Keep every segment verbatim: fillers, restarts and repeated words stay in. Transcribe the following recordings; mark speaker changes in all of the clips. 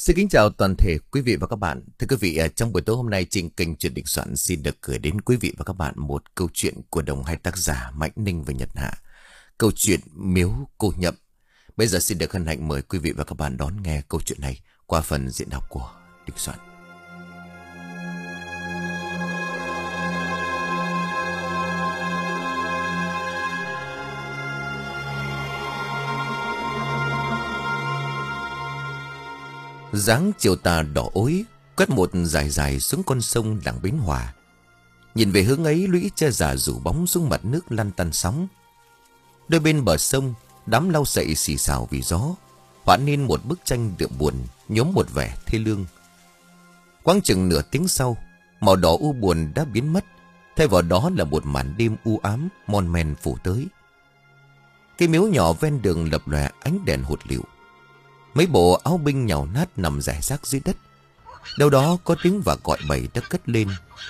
Speaker 1: Xin kính chào toàn thể quý vị và các bạn. Thưa quý vị, trong buổi tối hôm nay trên kênh Truyện Đình Soạn xin được gửi đến quý vị và các bạn một câu chuyện của đồng hai tác giả Mạnh Ninh và Nhật Hạ. Câu chuyện Miếu Cô Nhậm. Bây giờ xin được hân hạnh mời quý vị và các bạn đón nghe câu chuyện này qua phần diễn đọc của Đình Soạn. Dáng chiều tà đỏ ối quét một dài dài xuống con sông làng Bến Hòa. Nhìn về hướng ấy, lũy tre già rủ bóng xuống mặt nước lăn tăn sóng. Đôi bên bờ sông, đám lau sậy xì xào vì gió, họa nên một bức tranh đượm buồn, nhóm một vẻ thê lương. Quãng chừng nửa tiếng sau, màu đỏ u buồn đã biến mất, thay vào đó là một màn đêm u ám mon men phủ tới. Cái miếu nhỏ ven đường lập lòe ánh đèn hụt lịu. Mấy bộ áo binh nhàu nát nằm rải rác dưới đất. Đâu đó có tiếng và gọi bầy đã cất lên.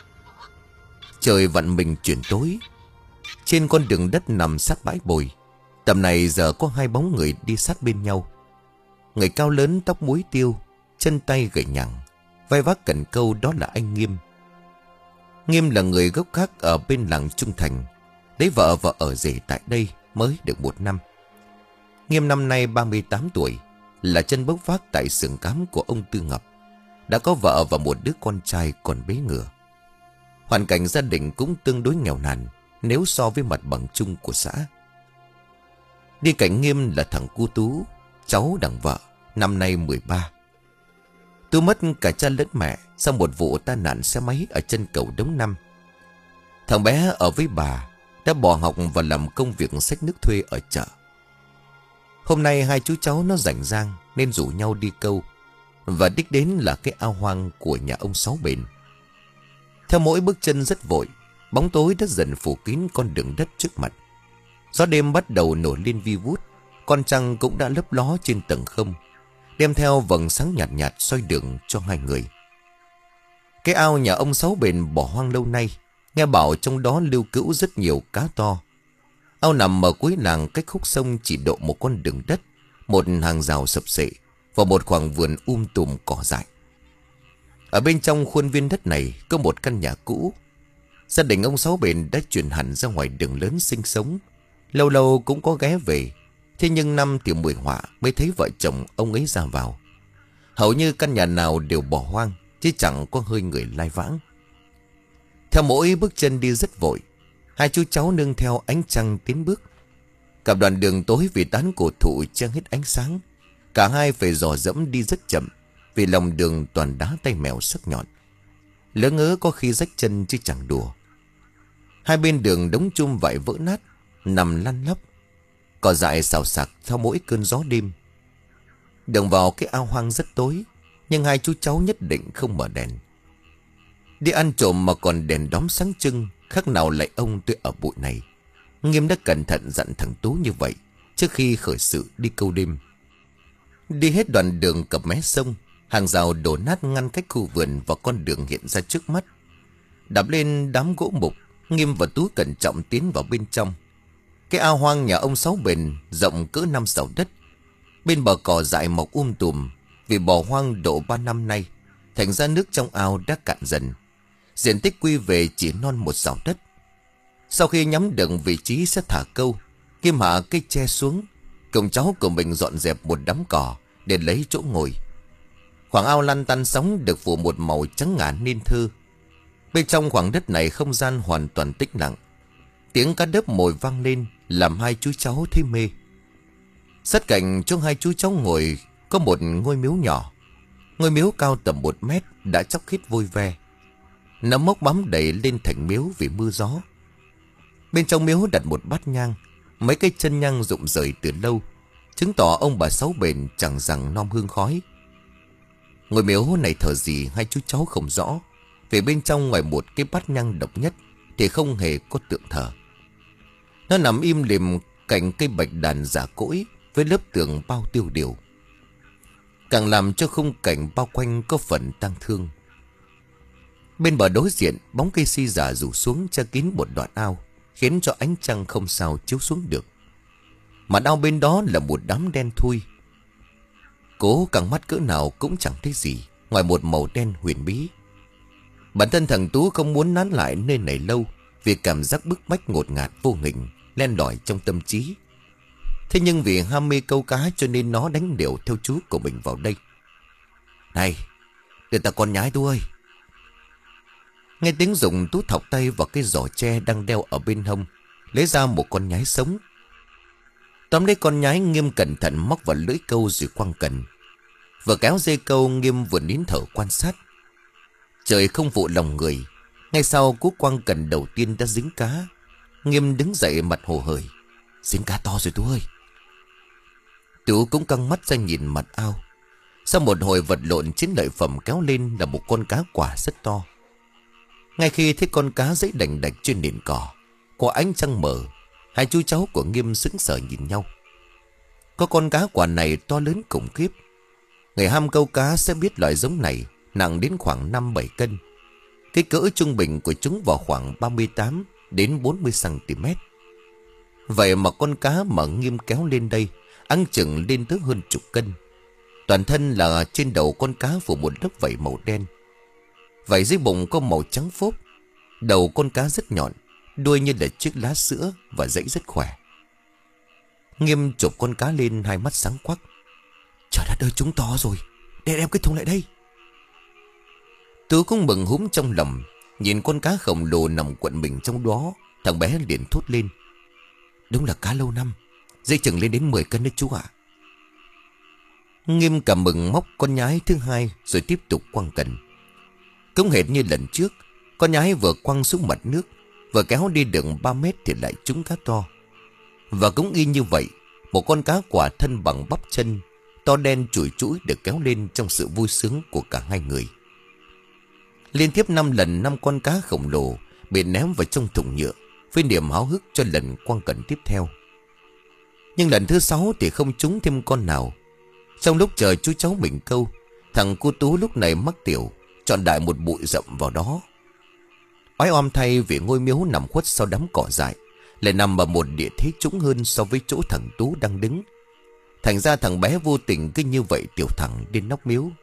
Speaker 1: Trời vặn mình chuyển tối. Trên con đường đất nằm sát bãi bồi, tầm này giờ có hai bóng người đi sát bên nhau. Người cao lớn tóc muối tiêu, chân tay gầy nhẳng, vai vác cần câu, đó là anh Nghiêm. Nghiêm là người gốc khác ở bên làng Trung Thành, lấy vợ và ở rể tại đây mới được một năm. Nghiêm năm nay ba mươi tám tuổi, là chân bốc vác tại xưởng cám của ông Tư Ngập, đã có vợ và một đứa con trai còn bế ngửa. Hoàn cảnh gia đình cũng tương đối nghèo nàn nếu so với mặt bằng chung của xã. Đi cạnh Nghiêm là thằng Cu Tú, cháu đằng vợ, năm nay mười ba. Tú mất cả cha lẫn mẹ sau một vụ tai nạn xe máy ở chân cầu Đống Năm. Thằng bé ở với bà đã bỏ học và làm công việc xách nước thuê ở chợ. Hôm nay hai chú cháu nó rảnh rang nên rủ nhau đi câu, và đích đến là cái ao hoang của nhà ông Sáu Bền. Theo mỗi bước chân rất vội, bóng tối đã dần phủ kín con đường đất trước mặt. Gió đêm bắt đầu nổi lên vi vút, con trăng cũng đã lấp ló trên tầng không, đem theo vầng sáng nhạt nhạt soi đường cho hai người. Cái ao nhà ông Sáu Bền bỏ hoang lâu nay, nghe bảo trong đó lưu cữu rất nhiều cá to. Ao nằm ở cuối làng, cách khúc sông chỉ độ một con đường đất, một hàng rào sập sệ và một khoảng vườn um tùm cỏ dại. Ở bên trong khuôn viên đất này có một căn nhà cũ. Gia đình ông Sáu Bền đã chuyển hẳn ra ngoài đường lớn sinh sống, lâu lâu cũng có ghé về. Thế nhưng năm thì mười họa mới thấy vợ chồng ông ấy ra vào. Hầu như căn nhà nào đều bỏ hoang, chứ chẳng có hơi người lai vãng. Theo mỗi bước chân đi rất vội, hai chú cháu nương theo ánh trăng tiến bước. Cả đoạn đường tối vì tán cổ thụ che hết ánh sáng, cả hai phải dò dẫm đi rất chậm, vì lòng đường toàn đá tay mèo sắc nhọn. Lỡ ngớ có khi rách chân chứ chẳng đùa. Hai bên đường đống chum vải vỡ nát nằm lăn lóc, cỏ dại xào xạc theo mỗi cơn gió đêm. Đường vào cái ao hoang rất tối, nhưng hai chú cháu nhất định không mở đèn. Đi ăn trộm mà còn đèn đóm sáng trưng, khác nào lại ông tôi ở bụi này. Nghiêm đã cẩn thận dặn thằng Tú như vậy trước khi khởi sự đi câu đêm. Đi hết đoạn đường cập mé sông, hàng rào đổ nát ngăn cách khu vườn và con đường hiện ra trước mắt. Đạp lên đám gỗ mục, Nghiêm và Tú cẩn trọng tiến vào bên trong. Cái ao hoang nhà ông Sáu Bền rộng cỡ năm sào đất. Bên bờ cỏ dại mọc um tùm, vì bỏ hoang độ ba năm nay, thành ra nước trong ao đã cạn dần. Diện tích quy về chỉ non một sào đất. Sau khi nhắm được vị trí sẽ thả câu, Nghiêm hạ cây tre xuống, cùng cháu của mình dọn dẹp một đám cỏ để lấy chỗ ngồi. Khoảng ao lăn tăn sóng được phủ một màu trắng ngà nên thơ. Bên trong khoảng đất này không gian hoàn toàn tĩnh lặng. Tiếng cá đớp mồi vang lên làm hai chú cháu thấy mê. Sát cạnh chỗ hai chú cháu ngồi có một ngôi miếu nhỏ. Ngôi miếu cao tầm một mét đã chóc khít vôi ve. Nấm mốc bám đầy lên thành miếu vì mưa gió. Bên trong miếu đặt một bát nhang. Mấy cây chân nhang rụng rời từ lâu, chứng tỏ ông bà Sáu Bền chẳng rằng nom hương khói. Ngôi miếu này thờ gì hai chú cháu không rõ, vì bên trong ngoài một cái bát nhang độc nhất thì không hề có tượng thờ. Nó nằm im lìm cạnh cây bạch đàn giả cỗi với lớp tường bao tiêu điều, càng làm cho khung cảnh bao quanh có phần tang thương. Bên bờ đối diện, bóng cây si già rủ xuống che kín một đoạn ao, khiến cho ánh trăng không sao chiếu xuống được. Mà ao bên đó là một đám đen thui. cố căng mắt cỡ nào cũng chẳng thấy gì ngoài một màu đen huyền bí. Bản thân thằng Tú không muốn nán lại nơi này lâu vì cảm giác bức bách ngột ngạt vô hình len lỏi trong tâm trí. Thế nhưng vì ham mê câu cá cho nên nó đánh đều theo chú của mình vào đây. Này, đưa ta con nhái Tú ơi. Nghe tiếng Dụng, Tú thọc tay vào cái giỏ tre đang đeo ở bên hông, lấy ra một con nhái sống. Tóm lấy con nhái, Nghiêm cẩn thận móc vào lưỡi câu rồi quăng cần. Vừa kéo dây câu, Nghiêm vừa nín thở quan sát. Trời không phụ lòng người, ngay sau cú quăng cần đầu tiên đã dính cá. Nghiêm đứng dậy mặt hồ hởi. Dính cá to rồi Tú ơi. Tú cũng căng mắt ra nhìn mặt ao. Sau một hồi vật lộn, chiến lợi phẩm kéo lên là một con cá quả rất to. Ngay khi thấy con cá dãy đành đạch trên nền cỏ, qua ánh trăng mờ, hai chú cháu của Nghiêm sững sờ nhìn nhau. Có con cá quả này to lớn khủng khiếp. Người ham câu cá sẽ biết loại giống này nặng đến khoảng năm bảy cân. Cái cỡ trung bình của chúng vào khoảng ba mươi tám đến bốn mươi xăng-ti-mét. Vậy mà con cá mà Nghiêm kéo lên đây ẵng chừng lên tới hơn chục cân. Toàn thân là trên đầu con cá phủ một lớp vảy màu đen. Vảy dưới bụng có màu trắng phốp. Đầu con cá rất nhọn, đuôi như là chiếc lá sữa và dãy rất khỏe. Nghiêm chụp con cá lên, hai mắt sáng quắc. Trời đất ơi, chúng to rồi. Để đem cái thùng lại đây. Tú cũng mừng húm trong lòng. Nhìn con cá khổng lồ nằm quận mình trong đó, thằng bé liền thốt lên. Đúng là cá lâu năm, dây chừng lên đến mười cân đấy chú ạ. Nghiêm cảm mừng móc con nhái thứ hai rồi tiếp tục quăng cần. Cũng hệt như lần trước, con nhái vừa quăng xuống mặt nước, vừa kéo đi được ba mét thì lại trúng cá to. Và cũng y như vậy, một con cá quả thân bằng bắp chân, to đen chùi chũi được kéo lên trong sự vui sướng của cả hai người. Liên tiếp năm lần, năm con cá khổng lồ bị ném vào trong thùng nhựa với niềm háo hức cho lần quăng cần tiếp theo. Nhưng lần thứ sáu thì không trúng thêm con nào. Trong lúc chờ chú cháu mình câu, thằng cu Tú lúc này mắc tiểu, chọn đại một bụi rậm vào đó. Oái oăm thay vì ngôi miếu nằm khuất sau đám cỏ dại lại nằm ở một địa thế trũng hơn so với chỗ thằng Tú đang đứng. Thành ra thằng bé vô tình cứ như vậy tiểu thẳng đến nóc miếu.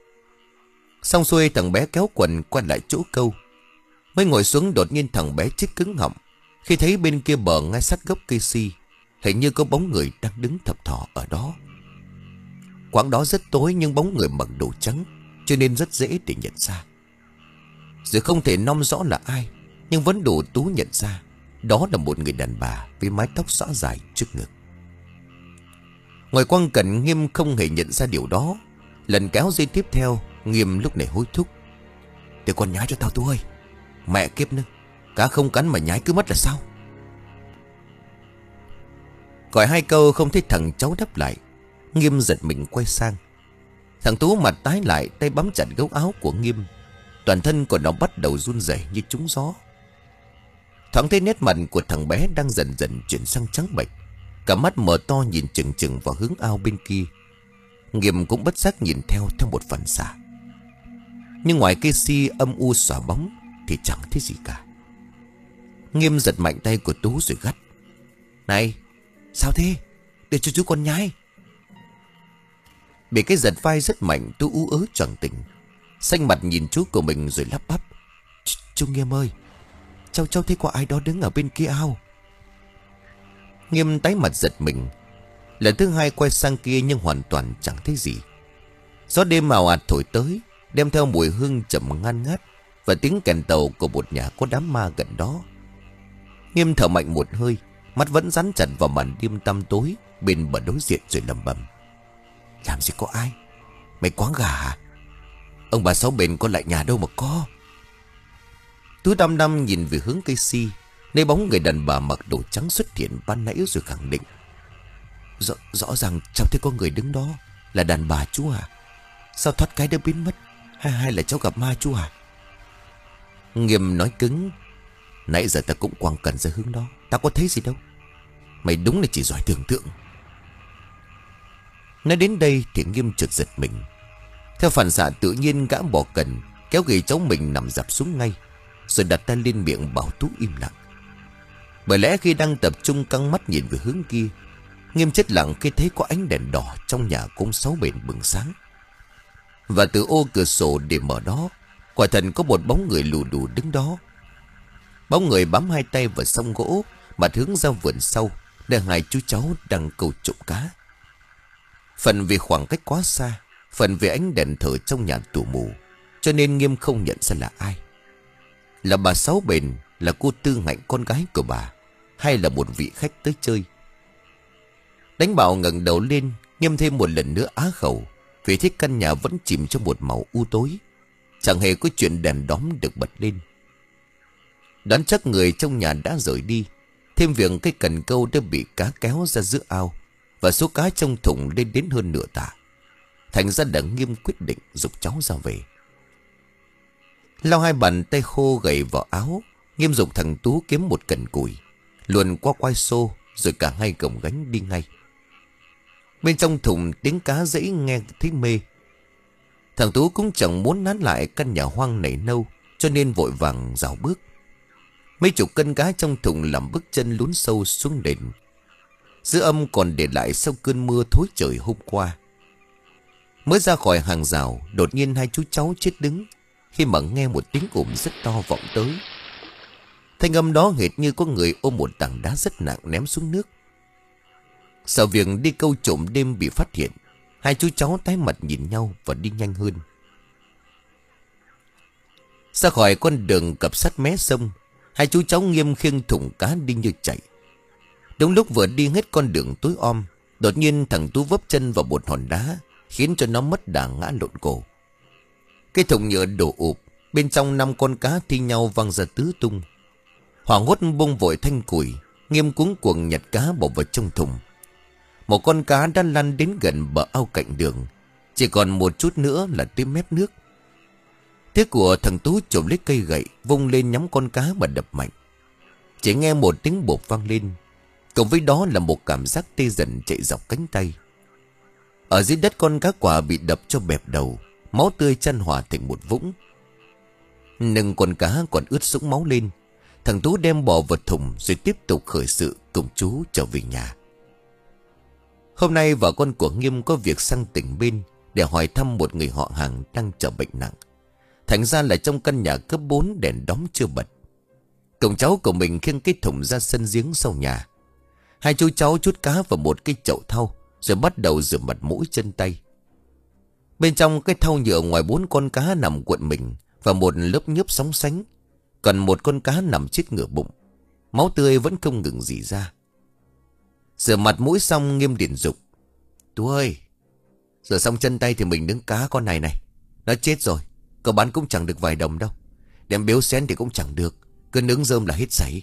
Speaker 1: Xong xuôi, thằng bé kéo quần quay lại chỗ câu. Mới ngồi xuống, đột nhiên thằng bé chết cứng họng khi thấy bên kia bờ ngay sát gốc cây si, hình như có bóng người đang đứng thập thò ở đó. Quãng đó rất tối nhưng bóng người mặc đồ trắng, cho nên rất dễ để nhận ra. Dù không thể nom rõ là ai, nhưng vẫn đủ Tú nhận ra đó là một người đàn bà với mái tóc xõa dài trước ngực. Ngoài quăng cần, Nghiêm không hề nhận ra điều đó. Lần kéo dây tiếp theo, Nghiêm lúc này hối thúc. Để con nhái cho tao Tú ơi. Mẹ kiếp nữa, cá không cắn mà nhái cứ mất là sao? Gọi hai câu không thấy thằng cháu đáp lại. Nghiêm giật mình quay sang. Thằng Tú mặt tái lại, tay bám chặt gấu áo của Nghiêm. Toàn thân của nó bắt đầu run rẩy như trúng gió. Thoáng thấy nét mặt của thằng bé đang dần dần chuyển sang trắng bệch, cả mắt mở to nhìn chừng chừng vào hướng ao bên kia. Nghiêm cũng bất giác nhìn theo theo một phần xạ. Nhưng ngoài cây si âm u xòa bóng thì chẳng thấy gì cả. Nghiêm giật mạnh tay của Tú rồi gắt. Này, sao thế? Để cho chú con nhái. Bị cái giật vai rất mạnh, Tú ú ớ choàng tỉnh, xanh mặt nhìn chú của mình rồi lắp bắp. Chú Nghiêm ơi, Cháu cháu thấy có ai đó đứng ở bên kia ao. Nghiêm tái mặt giật mình. Lần thứ hai quay sang kia nhưng hoàn toàn chẳng thấy gì. Gió đêm ào ạt thổi tới, đem theo mùi hương trầm ngan ngát và tiếng kèn tàu của một nhà có đám ma gần đó. Nghiêm thở mạnh một hơi, mắt vẫn dán chặt vào màn đêm tăm tối bên bờ đối diện rồi lẩm bẩm. Làm gì có ai? Mày quáng gà hả? Ông bà Sáu bên có lại nhà đâu mà có. Tú đăm đăm nhìn về hướng cây si, nơi bóng người đàn bà mặc đồ trắng xuất hiện ban nãy rồi khẳng định. Rõ, rõ ràng cháu thấy có người đứng đó. Là đàn bà chú à? Sao thoát cái đã biến mất? Hay, hay là cháu gặp ma chú à? Nghiêm nói cứng. Nãy giờ ta cũng quăng cần ra hướng đó, ta có thấy gì đâu. Mày đúng là chỉ giỏi tưởng tượng. Nói đến đây thì Nghiêm chợt giật mình. Theo phản xạ tự nhiên gã bỏ cần, kéo ghì cháu mình nằm dạp xuống ngay, rồi đặt tay lên miệng bảo Tú im lặng. Bởi lẽ khi đang tập trung căng mắt nhìn về hướng kia, Nghiêm chết lặng khi thấy có ánh đèn đỏ trong nhà cũng sáu bền bừng sáng. Và từ ô cửa sổ để mở đó, quả thật có một bóng người lù đù đứng đó. Bóng người bám hai tay vào song gỗ, mặt hướng ra vườn sau, nơi hai chú cháu đang câu trộm cá. Phần vì khoảng cách quá xa, phần vì ánh đèn thờ trong nhà tù mù, cho nên Nghiêm không nhận ra là ai. Là bà Sáu Bền, là cô Tư Hạnh con gái của bà, hay là một vị khách tới chơi. Đánh Bảo ngẩng đầu lên, Nghiêm thêm một lần nữa á khẩu, vì thấy căn nhà vẫn chìm trong một màu u tối, chẳng hề có chuyện đèn đóm được bật lên. Đoán chắc người trong nhà đã rời đi, thêm việc cái cần câu đã bị cá kéo ra giữa ao, và số cá trong thùng lên đến hơn nửa tạ. Thành ra đã Nghiêm quyết định giục cháu ra về. Lau hai bàn tay khô gầy vào áo, Nghiêm giục thằng Tú kiếm một cần củi, luồn qua quai xô, rồi cả hai gồng gánh đi ngay. Bên trong thùng tiếng cá dãy nghe thấy mê. Thằng Tú cũng chẳng muốn nán lại căn nhà hoang nảy nâu, cho nên vội vàng rảo bước. Mấy chục cân cá trong thùng làm bước chân lún sâu xuống nền. Dư âm còn để lại sau cơn mưa thối trời hôm qua. Mới ra khỏi hàng rào, đột nhiên hai chú cháu chết đứng khi mà nghe một tiếng ồn rất to vọng tới. Thanh âm đó hệt như có người ôm một tảng đá rất nặng ném xuống nước. Sợ việc đi câu trộm đêm bị phát hiện, hai chú cháu tái mặt nhìn nhau và đi nhanh hơn. Ra khỏi con đường cập sát mé sông, hai chú cháu Nghiêm khiêng thùng cá đi như chạy. Đúng lúc vừa đi hết con đường tối om, đột nhiên thằng Tú vấp chân vào một hòn đá, khiến cho nó mất đà ngã lộn cổ. Cái thùng nhựa đổ ụp, bên trong năm con cá thi nhau văng ra tứ tung. Hoảng hốt bung vội thanh củi, Nghiêm cuống cuồng nhặt cá bỏ vào trong thùng. Một con cá đã lăn đến gần bờ ao cạnh đường, chỉ còn một chút nữa là tới mép nước. Tiếc của thằng Tú trộm lấy cây gậy, vung lên nhắm con cá mà đập mạnh. Chỉ nghe một tiếng bột vang lên, cộng với đó là một cảm giác tê dần chạy dọc cánh tay. Ở dưới đất con cá quả bị đập cho bẹp đầu, máu tươi chan hòa thành một vũng. Nâng con cá còn ướt sũng máu lên, thằng Tú đem bỏ vào thùng rồi tiếp tục khởi sự cùng chú trở về nhà. Hôm nay vợ con của Nghiêm có việc sang tỉnh bên để hỏi thăm một người họ hàng đang trở bệnh nặng. Thành ra là trong căn nhà cấp bốn đèn đóm chưa bật. Cậu cháu của mình khiêng cái thùng ra sân giếng sau nhà. Hai chú cháu trút cá vào một cái chậu thau, rồi bắt đầu rửa mặt mũi chân tay. Bên trong cái thau nhựa, ngoài bốn con cá nằm cuộn mình và một lớp nhớp sóng sánh, còn một con cá nằm chết ngửa bụng. Máu tươi vẫn không ngừng rỉ ra. Rửa mặt mũi xong, Nghiêm điện dục: Tú ơi, rửa xong chân tay thì mình nướng cá con này này. Nó chết rồi, cậu bán cũng chẳng được vài đồng đâu. Đem biếu xén thì cũng chẳng được, cứ nướng rơm là hết sảy.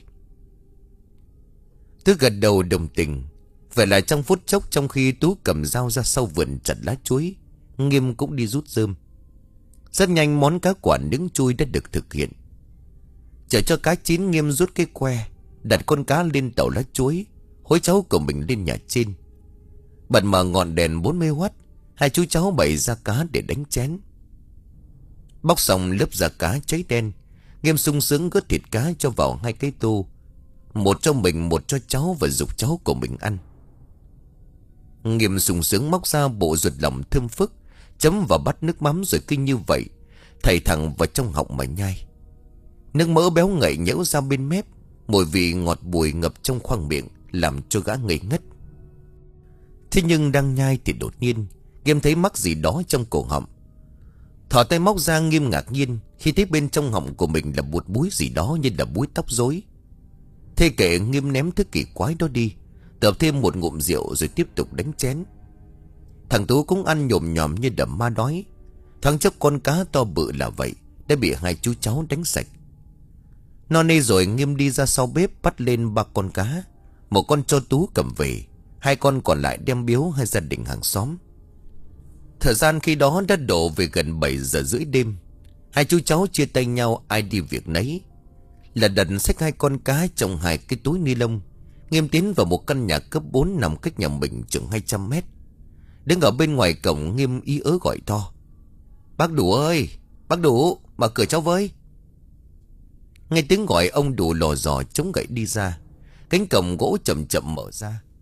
Speaker 1: Tú gật đầu đồng tình. Vậy là trong phút chốc, trong khi Tú cầm dao ra sau vườn chặt lá chuối, Nghiêm cũng đi rút rơm. Rất nhanh món cá quả nướng chui đã được thực hiện. Chờ cho cá chín, Nghiêm rút cái que, đặt con cá lên tàu lá chuối, hối cháu của mình lên nhà trên. Bật mở ngọn đèn bốn mươi oát, hai chú cháu bày ra cá để đánh chén. Bóc xong lớp da cá cháy đen, Nghiêm sung sướng gớt thịt cá cho vào hai cái tô, một cho mình, một cho cháu, và giục cháu của mình ăn. Nghiêm sung sướng móc ra bộ ruột lòng thơm phức, chấm vào bát nước mắm, rồi cứ như vậy thảy thẳng vào trong họng mà nhai. Nước mỡ béo ngậy nhễu ra bên mép, mùi vị ngọt bùi ngập trong khoang miệng, làm cho gã ngây ngất. Thế nhưng đang nhai thì đột nhiên Nghiêm thấy mắc gì đó trong cổ họng. Thỏ tay móc ra, Nghiêm ngạc nhiên khi thấy bên trong họng của mình là một búi gì đó như là búi tóc rối. Thế kệ, Nghiêm ném thứ kỳ quái đó đi, tập thêm một ngụm rượu rồi tiếp tục đánh chén. Thằng Tú cũng ăn nhồm nhòm như đầm ma đói. Thoáng chốc con cá to bự là vậy đã bị hai chú cháu đánh sạch. No nê rồi, Nghiêm đi ra sau bếp bắt lên ba con cá. Một con cho Tú cầm về, hai con còn lại đem biếu hai gia đình hàng xóm. Thời gian khi đó đã đổ về gần bảy giờ rưỡi đêm. Hai chú cháu chia tay nhau, ai đi việc nấy. Là đật xách hai con cá trong hai cái túi ni lông, Nghiêm tiến vào một căn nhà cấp bốn nằm cách nhà mình chừng hai trăm mét. Đứng ở bên ngoài cổng, Nghiêm ý ớ gọi to: Bác Đủ ơi, bác Đủ, mở cửa cháu với. Nghe tiếng gọi, ông Đủ lò dò chống gậy đi ra. Cánh cổng gỗ chậm chậm mở ra.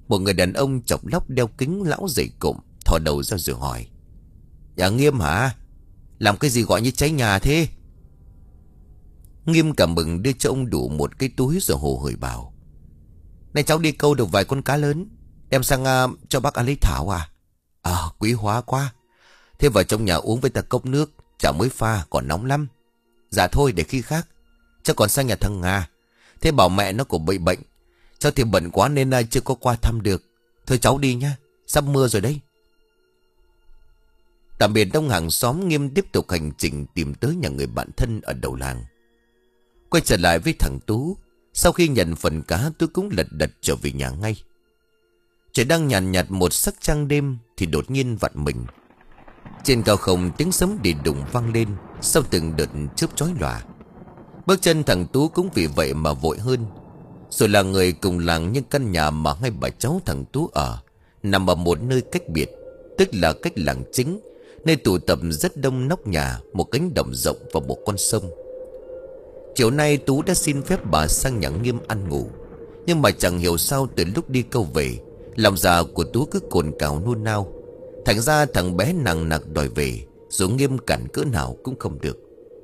Speaker 1: Một người đàn ông chọc lóc đeo kính lão dày cộm thò đầu ra rồi hỏi: Nhà Nghiêm hả? Làm cái gì gọi như cháy nhà thế? Nghiêm cảm mừng đưa cho ông đủ một cái túi rồi hồ hởi bảo: Này cháu đi câu được vài con cá lớn, đem sang uh, cho bác ăn lấy thảo à? À, quý hóa quá. Thế vào trong nhà uống với ta cốc nước, chả mới pha còn nóng lắm. Dạ thôi để khi khác. Cháu còn sang nhà thằng Nga. Thế bảo mẹ nó cũng bị bệnh. Cháu thì bận quá nên uh, chưa có qua thăm được. Thôi cháu đi nhá, sắp mưa rồi đấy. Tạm biệt đông hàng xóm, Nghiêm tiếp tục hành trình tìm tới nhà người bạn thân ở đầu làng. Quay trở lại với thằng Tú. Sau khi nhận phần cá, tôi cũng lật đật trở về nhà ngay. Trời đang nhàn nhạt, nhạt một sắc trăng đêm thì đột nhiên vặn mình. Trên cao không tiếng sấm đi đùng vang lên sau từng đợt chớp chói lòa. Bước chân thằng Tú cũng vì vậy mà vội hơn. Rồi là người cùng làng, nhưng căn nhà mà hai bà cháu thằng Tú ở nằm ở một nơi cách biệt, tức là cách làng chính, nơi tụ tập rất đông nóc nhà, một cánh đồng rộng và một con sông. Chiều nay Tú đã xin phép bà sang nhà Nghiêm ăn ngủ. Nhưng mà chẳng hiểu sao từ lúc đi câu về, lòng dạ của Tú cứ cồn cào nôn nao. Thành ra thằng bé nằng nặc đòi về, dù Nghiêm cản cỡ nào cũng không được.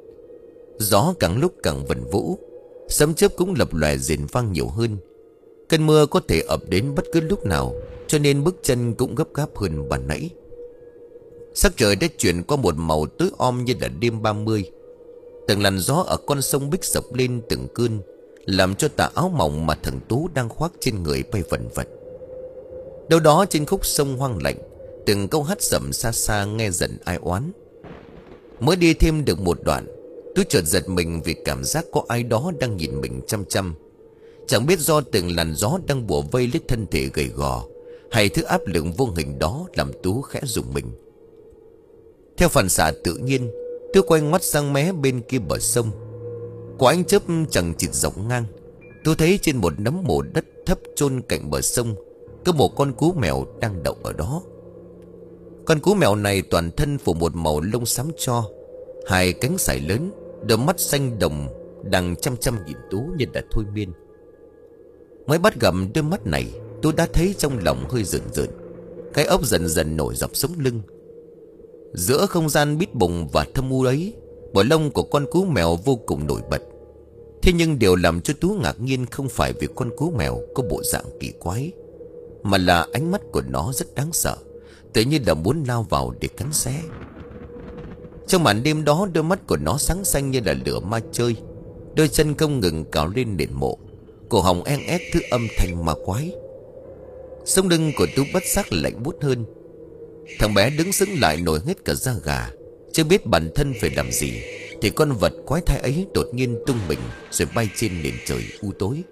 Speaker 1: Gió càng lúc càng vần vũ, sấm chớp cũng lập lòe rền vang nhiều hơn. Cơn mưa có thể ập đến bất cứ lúc nào, cho nên bước chân cũng gấp gáp hơn ban nãy. Sắc trời đã chuyển qua một màu tối om như là đêm ba mươi. Từng làn gió ở con sông Bích sập lên từng cơn, làm cho tà áo mỏng mà thằng Tú đang khoác trên người bay vần vật. Đâu đó trên khúc sông hoang lạnh, từng câu hát sẩm xa xa nghe dần ai oán. Mới đi thêm được một đoạn, Tú chợt giật mình vì cảm giác có ai đó đang nhìn mình chăm chăm. Chẳng biết do từng làn gió đang bủa vây lấy thân thể gầy gò, hay thứ áp lực vô hình đó làm Tú khẽ rùng mình. Theo phản xạ tự nhiên, Tú quay ngoắt sang mé bên kia bờ sông. Quả ánh chớp chẳng chịt rộng ngang, Tú thấy trên một nấm mồ đất thấp chôn cạnh bờ sông có một con cú mèo đang đậu ở đó. Con cú mèo này toàn thân phủ một màu lông xám tro, hai cánh sải lớn, đôi mắt xanh đồng đang chăm chăm nhìn Tú như đã thôi miên. Mới bắt gặp đôi mắt này, Tú đã thấy trong lòng hơi rợn rợn, cái ốc dần dần nổi dọc sống lưng. Giữa không gian bít bùng và thâm u ấy, bộ lông của con cú mèo vô cùng nổi bật. Thế nhưng điều làm cho Tú ngạc nhiên không phải vì con cú mèo có bộ dạng kỳ quái, mà là ánh mắt của nó rất đáng sợ, tự như là muốn lao vào để cắn xé. Trong màn đêm đó, đôi mắt của nó sáng xanh như là lửa ma chơi, đôi chân không ngừng cào lên nền mộ, cổ họng en ét thứ âm thanh ma quái. Sống lưng của Tú bất giác lạnh buốt hơn. Thằng bé đứng sững lại nổi hết cả da gà, chưa biết bản thân phải làm gì, thì con vật quái thai ấy đột nhiên tung mình rồi bay trên nền trời u tối.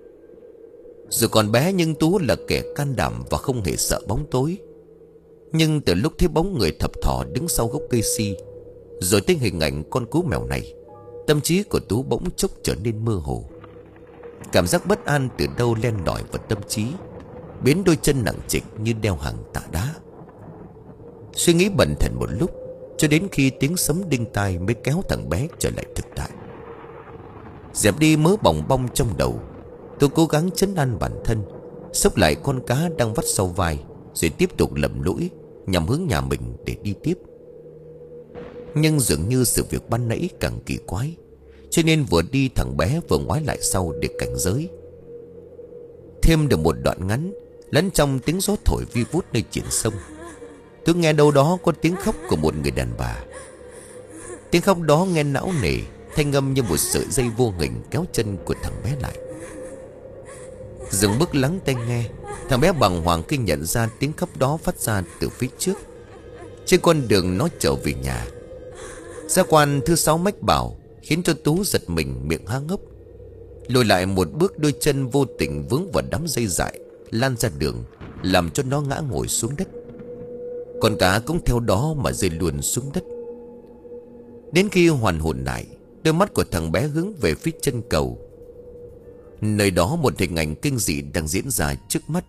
Speaker 1: Dù còn bé nhưng Tú là kẻ can đảm và không hề sợ bóng tối. Nhưng từ lúc thấy bóng người thập thò đứng sau gốc cây si, rồi thấy hình ảnh con cú mèo này, tâm trí của Tú bỗng chốc trở nên mơ hồ. Cảm giác bất an từ đâu len lỏi vào tâm trí, biến đôi chân nặng trịch như đeo hàng tạ đá. Suy nghĩ bần thần một lúc, cho đến khi tiếng sấm đinh tai mới kéo thằng bé trở lại thực tại. Dẹp đi mớ bòng bong trong đầu, tôi cố gắng trấn an bản thân, xốc lại con cá đang vắt sau vai, rồi tiếp tục lầm lũi nhằm hướng nhà mình để đi tiếp. Nhưng dường như sự việc ban nãy càng kỳ quái, cho nên vừa đi thằng bé vừa ngoái lại sau để cảnh giới. Thêm được một đoạn ngắn, lẫn trong tiếng gió thổi vi vút nơi triển sông, tôi nghe đâu đó có tiếng khóc của một người đàn bà. Tiếng khóc đó nghe não nề, thanh âm như một sợi dây vô hình kéo chân của thằng bé lại. Dừng bước lắng tai nghe, thằng bé bàng hoàng khi nhận ra tiếng khóc đó phát ra từ phía trước, trên con đường nó trở về nhà. Giác quan thứ sáu mách bảo khiến cho Tú giật mình, miệng há ngốc. Lùi lại một bước, đôi chân vô tình vướng vào đám dây dại lan ra đường, làm cho nó ngã ngồi xuống đất. Con cá cũng theo đó mà rơi luôn xuống đất. Đến khi hoàn hồn lại, đôi mắt của thằng bé hướng về phía chân cầu. Nơi đó một hình ảnh kinh dị đang diễn ra trước mắt.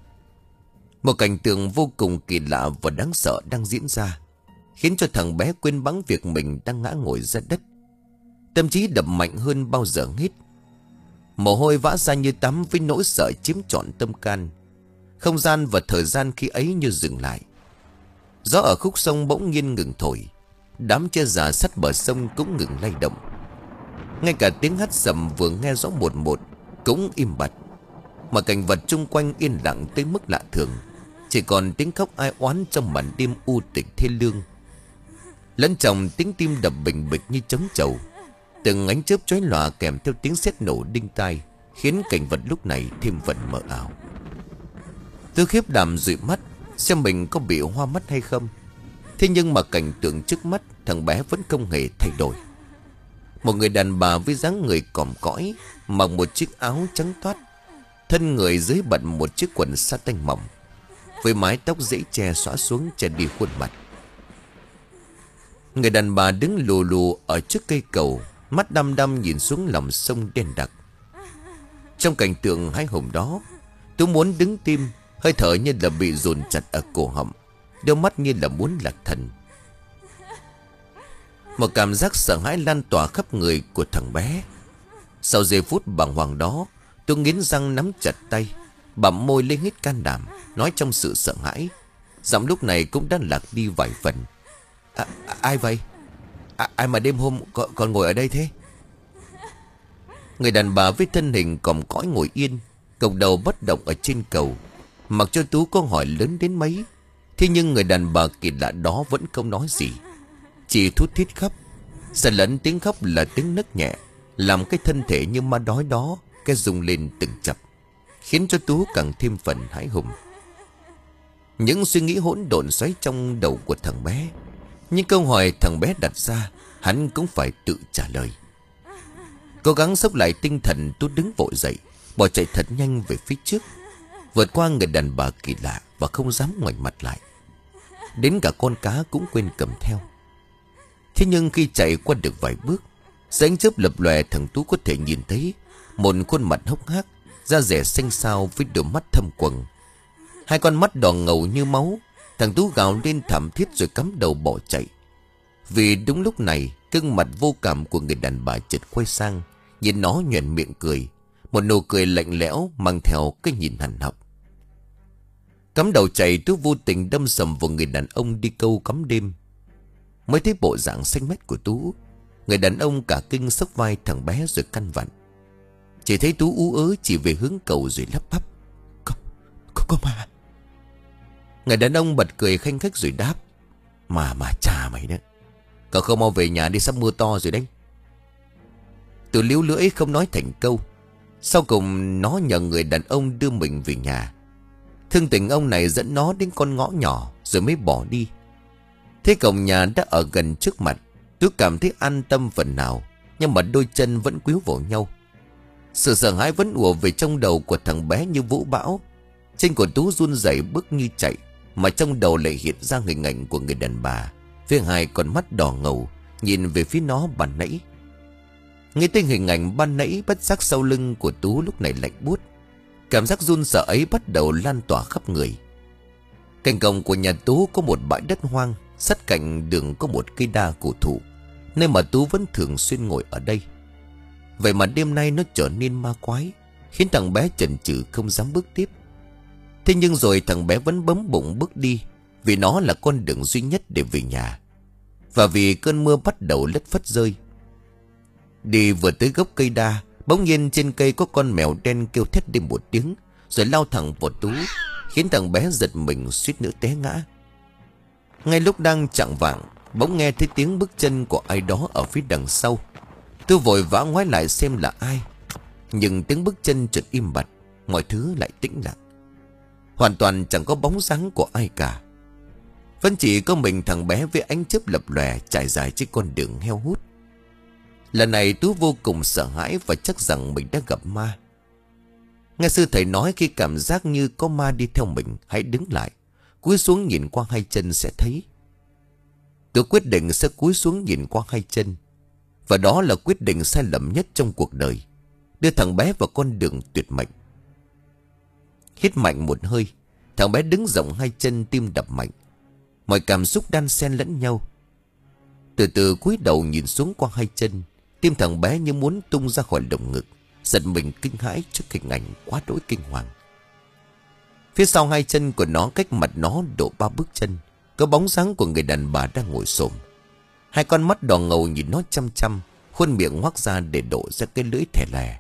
Speaker 1: Một cảnh tượng vô cùng kỳ lạ và đáng sợ đang diễn ra, khiến cho thằng bé quên bẵng việc mình đang ngã ngồi ra đất. Tâm trí đập mạnh hơn bao giờ hết. Mồ hôi vã ra như tắm với nỗi sợ chiếm trọn tâm can. Không gian và thời gian khi ấy như dừng lại. Gió ở khúc sông bỗng nhiên ngừng thổi. Đám tre già sát bờ sông cũng ngừng lay động. Ngay cả tiếng hắt sầm vừa nghe rõ một một cũng im bặt. Mà cảnh vật chung quanh yên lặng tới mức lạ thường. Chỉ còn tiếng khóc ai oán trong màn đêm u tịch thê lương, lẫn trong tiếng tim đập bình bịch như trống trầu. Từng ánh chớp chói lòa kèm theo tiếng sét nổ đinh tai, khiến cảnh vật lúc này thêm phần mờ ảo. Tôi khiếp đảm dụi mắt xem mình có bị hoa mắt hay không. Thế nhưng mà cảnh tượng trước mắt thằng bé vẫn không hề thay đổi. Một người đàn bà với dáng người còm cõi, mặc một chiếc áo trắng toát, thân người dưới bận một chiếc quần sa tanh mỏng, với mái tóc dễ che xõa xuống che đi khuôn mặt. Người đàn bà đứng lù lù ở trước cây cầu, mắt đăm đăm nhìn xuống lòng sông đen đặc. Trong cảnh tượng hãi hùng đó, tôi muốn đứng tim, hơi thở như là bị dồn chặt ở cổ họng, đôi mắt như là muốn lạc thần. Một cảm giác sợ hãi lan tỏa khắp người của thằng bé. Sau giây phút bàng hoàng đó, tôi nghiến răng nắm chặt tay, bặm môi lên hết can đảm, nói trong sự sợ hãi. Giọng lúc này cũng đã lạc đi vài phần. À, ai vậy? À, ai mà đêm hôm còn, còn ngồi ở đây thế? Người đàn bà với thân hình còm cõi ngồi yên, cộc đầu bất động ở trên cầu. Mặc cho Tú có hỏi lớn đến mấy, thế nhưng người đàn bà kỳ lạ đó vẫn không nói gì, chỉ thút thít khóc. Xen lẫn tiếng khóc là tiếng nấc nhẹ, làm cái thân thể như ma đói đó cái rung lên từng chập, khiến cho Tú càng thêm phần hãi hùng. Những suy nghĩ hỗn độn xoáy trong đầu của thằng bé. Những câu hỏi thằng bé đặt ra, hắn cũng phải tự trả lời. Cố gắng xốc lại tinh thần, Tú đứng vội dậy, bỏ chạy thật nhanh về phía trước, vượt qua người đàn bà kỳ lạ và không dám ngoảnh mặt lại. Đến cả con cá cũng quên cầm theo. Thế nhưng khi chạy qua được vài bước, dưới ánh chớp lập lòe, thằng Tú có thể nhìn thấy một khuôn mặt hốc hác, da dẻ xanh xao với đôi mắt thâm quầng, hai con mắt đỏ ngầu như máu. Thằng Tú gào lên thảm thiết rồi cắm đầu bỏ chạy. Vì đúng lúc này, gương mặt vô cảm của người đàn bà chợt quay sang, nhìn nó nhoẻn miệng cười, một nụ cười lạnh lẽo mang theo cái nhìn hằn học. Cắm đầu chạy, Tú vô tình đâm sầm vào người đàn ông đi câu cắm đêm. Mới thấy bộ dạng xanh mét của Tú, người đàn ông cả kinh xốc vai thằng bé rồi căn vặn. Chỉ thấy Tú ú ớ chỉ về hướng cầu rồi lắp bắp: Có, có, có ma. Người đàn ông bật cười khanh khách rồi đáp: Mà mà cha mày đó, cậu không mau về nhà đi, sắp mưa to rồi đấy. Tú líu lưỡi không nói thành câu. Sau cùng nó nhờ người đàn ông đưa mình về nhà. Thương tình ông này dẫn nó đến con ngõ nhỏ rồi mới bỏ đi. Thế cổng nhà đã ở gần trước mặt, Tú cảm thấy an tâm phần nào, nhưng mà đôi chân vẫn quýu vào nhau. Sự sợ hãi vẫn ùa về trong đầu của thằng bé như vũ bão. Chân của Tú run rẩy bước như chạy, mà trong đầu lại hiện ra hình ảnh của người đàn bà với hai con mắt đỏ ngầu nhìn về phía nó ban nãy. Nghe tên hình ảnh ban nãy, bất giác sau lưng của Tú lúc này lạnh buốt. Cảm giác run sợ ấy bắt đầu lan tỏa khắp người. Cạnh cổng của nhà Tú có một bãi đất hoang, sát cạnh đường có một cây đa cổ thụ, nơi mà Tú vẫn thường xuyên ngồi ở đây. Vậy mà đêm nay nó trở nên ma quái, khiến thằng bé chần chừ không dám bước tiếp. Thế nhưng rồi thằng bé vẫn bấm bụng bước đi, vì nó là con đường duy nhất để về nhà, và vì cơn mưa bắt đầu lất phất rơi. Đi vừa tới gốc cây đa, bỗng nhiên trên cây có con mèo đen kêu thét đi một tiếng, rồi lao thẳng vào Tú, khiến thằng bé giật mình suýt nữa té ngã. Ngay lúc đang chạng vạng, bỗng nghe thấy tiếng bước chân của ai đó ở phía đằng sau. Tôi vội vã ngoái lại xem là ai, nhưng tiếng bước chân chợt im bặt, mọi thứ lại tĩnh lặng. Hoàn toàn chẳng có bóng dáng của ai cả. Vẫn chỉ có mình thằng bé với ánh chớp lập lòe trải dài trên con đường heo hút. Lần này Tú vô cùng sợ hãi và chắc rằng mình đã gặp ma. Nghe sư thầy nói khi cảm giác như có ma đi theo mình, hãy đứng lại, cúi xuống nhìn qua hai chân sẽ thấy. Tú quyết định sẽ cúi xuống nhìn qua hai chân, và đó là quyết định sai lầm nhất trong cuộc đời, đưa thằng bé vào con đường tuyệt mệnh. Hít mạnh một hơi, thằng bé đứng rộng hai chân, tim đập mạnh, mọi cảm xúc đan xen lẫn nhau. Từ từ cúi đầu nhìn xuống qua hai chân, tim thằng bé như muốn tung ra khỏi lồng ngực, giật mình kinh hãi trước hình ảnh quá đỗi kinh hoàng. Phía sau hai chân của nó, cách mặt nó độ ba bước chân, có bóng dáng của người đàn bà đang ngồi xổm. Hai con mắt đỏ ngầu nhìn nó chăm chăm, khuôn miệng ngoác ra để đổ ra cái lưỡi thè lè.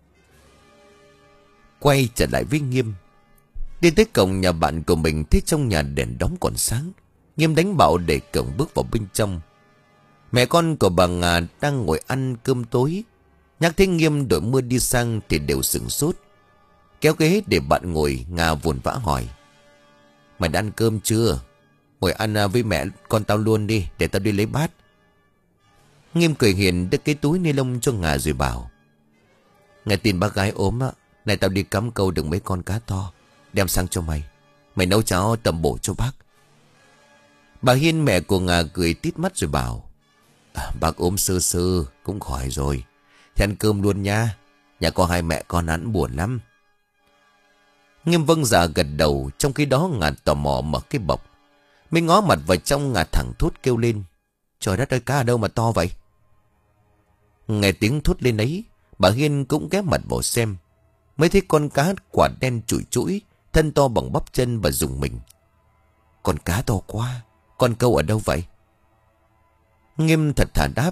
Speaker 1: Quay trở lại với Nghiêm. Đi tới cổng nhà bạn của mình, thấy trong nhà đèn đóm còn sáng. Nghiêm đánh bảo để cổng bước vào bên trong. Mẹ con của bà Ngà đang ngồi ăn cơm tối. Nhắc thấy Nghiêm đội mưa đi sang thì đều sửng sốt. Kéo ghế để bạn ngồi, Ngà vồn vã hỏi: "Mày đã ăn cơm chưa? Ngồi ăn với mẹ con tao luôn đi, để tao đi lấy bát." Nghiêm cười hiền đứt cái túi ni lông cho Ngà rồi bảo: "Nghe tin bác gái ốm á, này tao đi cắm câu được mấy con cá to, đem sang cho mày. Mày nấu cháo tầm bổ cho bác." Bà Hiên mẹ của Ngà cười tít mắt rồi bảo: à, "Bác ốm sơ sơ cũng khỏi rồi, thì ăn cơm luôn nha. Nhà có hai mẹ con ăn buồn lắm." Nghiêm vâng dạ gật đầu. Trong khi đó Ngà tò mò mở cái bọc, mới ngó mặt vào trong. Ngà thẳng thốt kêu lên: "Trời đất ơi, cá ở đâu mà to vậy?" Nghe tiếng thốt lên ấy, bà Hiên cũng ghé mặt vào xem. Mới thấy con cá quả đen chủi chũi, thân to bằng bắp chân và rùng mình. "Con cá to quá, con câu ở đâu vậy?" Nghiêm thật thà đáp: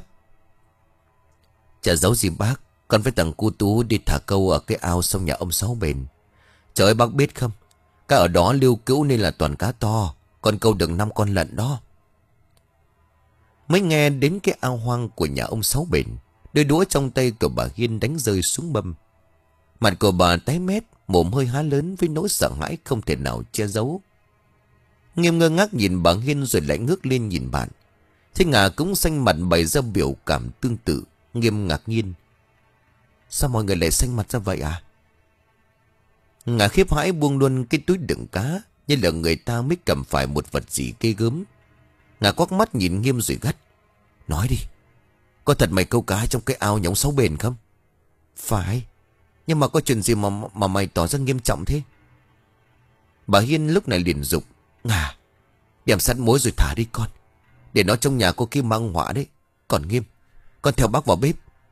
Speaker 1: "Chả giấu gì bác, con với thằng cu Tú đi thả câu ở cái ao sông nhà ông Sáu Bền. Trời ơi bác biết không, cá ở đó lưu cữu nên là toàn cá to, con câu được năm con lận đó." Mới nghe đến cái ao hoang của nhà ông Sáu Bền, đôi đũa trong tay của bà Hiên đánh rơi xuống mâm. Mặt của bà tái mét, mồm hơi há lớn với nỗi sợ hãi không thể nào che giấu. Nghiêm ngơ ngác nhìn bà Hiên rồi lại ngước lên nhìn bạn. Thế Ngà cũng xanh mặt bày ra biểu cảm tương tự. Nghiêm ngạc nhiên: "Sao mọi người lại xanh mặt ra vậy à?" Ngà khiếp hãi buông luôn cái túi đựng cá, như là người ta mới cầm phải một vật gì ghê gớm. Ngà quắc mắt nhìn Nghiêm rồi gắt: "Nói đi, có thật mày câu cá trong cái ao nhà ông Sáu Bền không?" "Phải, nhưng mà có chuyện gì mà mà mày tỏ ra nghiêm trọng thế?" Bà Hiên lúc này liền dục: "Ngà, đem sẵn mối rồi thả đi con, để nó trong nhà có kia mang họa đấy. Còn Nghiêm, con theo bác vào bếp."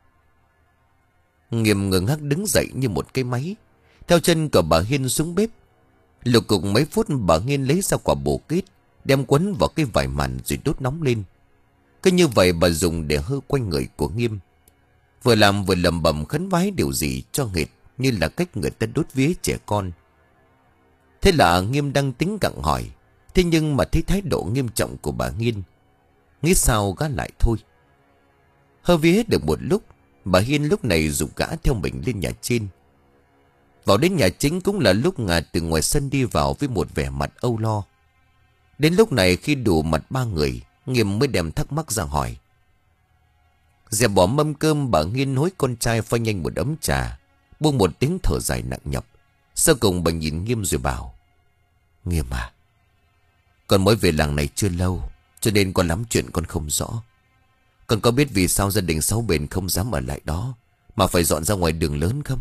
Speaker 1: Nghiêm ngơ ngác đứng dậy như một cái máy, theo chân của bà Hiên xuống bếp. Lục cục mấy phút bà Hiên lấy ra quả bồ kết, đem quấn vào cái vải màn rồi đốt nóng lên. Cứ như vậy bà dùng để hơ quanh người của Nghiêm. Vừa làm vừa lầm bầm khấn vái điều gì cho nghệt, như là cách người ta đốt vía trẻ con. Thế là Nghiêm đang tính gặng hỏi, thế nhưng mà thấy thái độ nghiêm trọng của bà Hiên, nghĩ sao gã lại thôi. Hơ vía được một lúc, bà Hiên lúc này giục gã theo mình lên nhà trên. Vào đến nhà chính cũng là lúc Ngà từ ngoài sân đi vào với một vẻ mặt âu lo. Đến lúc này khi đủ mặt ba người, Nghiêm mới đem thắc mắc ra hỏi. Dẹp bỏ mâm cơm, bà Hiên hối con trai pha nhanh một ấm trà, buông một tiếng thở dài nặng nhọc. Sau cùng bà nhìn Nghiêm rồi bảo: "Nghiêm à, con mới về làng này chưa lâu, cho nên có lắm chuyện con không rõ. Con có biết vì sao gia đình Sáu Bền không dám ở lại đó, mà phải dọn ra ngoài đường lớn không?"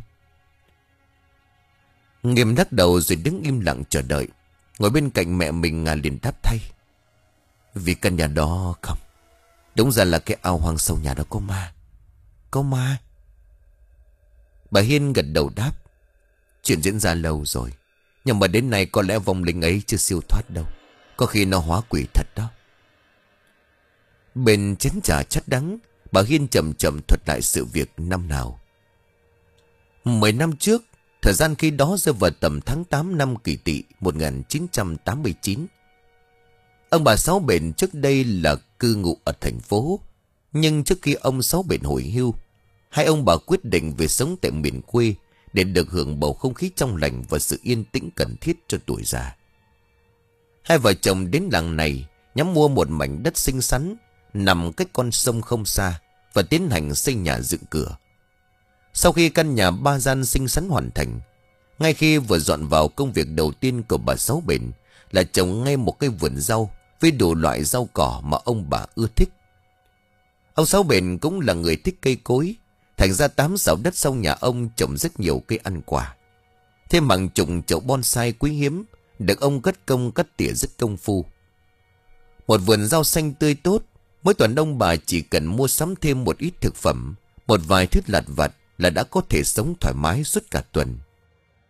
Speaker 1: Nghiêm lắc đầu rồi đứng im lặng chờ đợi. Ngồi bên cạnh mẹ mình, Ngà liền đáp thay: "Vì căn nhà đó không, đúng ra là cái ao hoang sau nhà đó có ma." "Có ma?" Bà Hiên gật đầu đáp: "Chuyện diễn ra lâu rồi, nhưng mà đến nay có lẽ vong linh ấy chưa siêu thoát đâu. Có khi nó hóa quỷ thật đó." Bên chén trà chát đắng, bà Hiên chậm chậm thuật lại sự việc năm nào. Mười năm trước, thời gian khi đó rơi vào tầm tháng tám năm Kỷ Tỵ một nghìn chín trăm tám mươi chín. Ông bà Sáu Bền trước đây là cư ngụ ở thành phố, nhưng trước khi ông Sáu Bền hồi hưu, hai ông bà quyết định về sống tại miền quê để được hưởng bầu không khí trong lành và sự yên tĩnh cần thiết cho tuổi già. Hai vợ chồng đến làng này nhắm mua một mảnh đất xinh xắn nằm cách con sông không xa và tiến hành xây nhà dựng cửa. Sau khi căn nhà ba gian xinh xắn hoàn thành, ngay khi vừa dọn vào, công việc đầu tiên của bà Sáu Bền là trồng ngay một cái vườn rau với đủ loại rau cỏ mà ông bà ưa thích. Ông Sáu Bền cũng là người thích cây cối, thành ra tám xào đất sau nhà ông trồng rất nhiều cây ăn quả. Thêm bằng chục chậu bonsai quý hiếm được ông cất công cất tỉa rất công phu. Một vườn rau xanh tươi tốt, mỗi tuần ông bà chỉ cần mua sắm thêm một ít thực phẩm, một vài thứ lặt vặt là đã có thể sống thoải mái suốt cả tuần.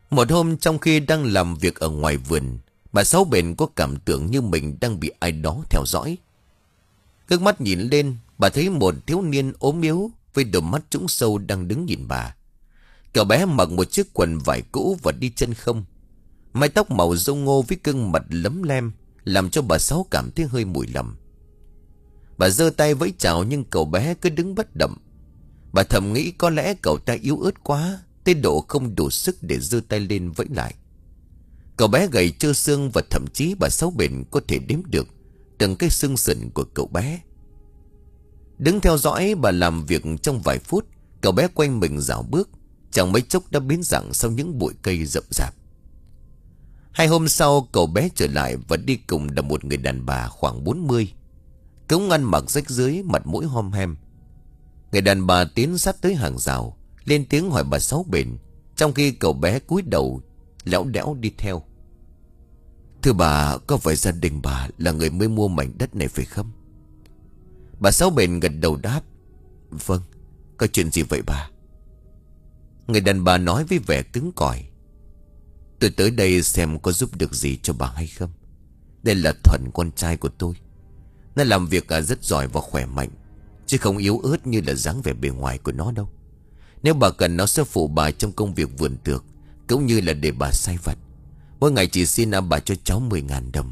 Speaker 1: Một hôm trong khi đang làm việc ở ngoài vườn, bà Sáu bền có cảm tưởng như mình đang bị ai đó theo dõi. Ngước mắt nhìn lên, bà thấy một thiếu niên ốm yếu với đôi mắt trũng sâu đang đứng nhìn bà. Cậu bé mặc một chiếc quần vải cũ và đi chân không. Mái tóc màu râu ngô với gương mặt lấm lem làm cho bà Sáu cảm thấy hơi mùi lầm. Bà giơ tay vẫy chào nhưng cậu bé cứ đứng bất động. Bà thầm nghĩ có lẽ cậu ta yếu ớt quá, tới độ không đủ sức để giơ tay lên vẫy lại. Cậu bé gầy trơ xương và thậm chí bà Sáu bền có thể đếm được từng cái xương sườn của cậu bé. Đứng theo dõi bà làm việc trong vài phút, cậu bé quanh mình dạo bước, chẳng mấy chốc đã biến dạng sau những bụi cây rậm rạp. Hai hôm sau cậu bé trở lại và đi cùng là một người đàn bà khoảng bốn mươi. Cống ăn mặc rách rưới, mặt mũi hom hem. Người đàn bà tiến sát tới hàng rào, lên tiếng hỏi bà Sáu bền, trong khi cậu bé cúi đầu lẽo đẽo đi theo. Thưa bà, có phải gia đình bà là người mới mua mảnh đất này phải không? Bà Sáu bền gật đầu đáp. Vâng, có chuyện gì vậy bà? Người đàn bà nói với vẻ cứng cỏi. Tôi tới đây xem có giúp được gì cho bà hay không. Đây là Thuần, con trai của tôi. Nó làm việc rất giỏi và khỏe mạnh, chứ không yếu ớt như là dáng vẻ bề ngoài của nó đâu. Nếu bà cần, nó sẽ phụ bà trong công việc vườn tược, cũng như là để bà sai vặt. Mỗi ngày chỉ xin bà cho cháu mười ngàn đồng.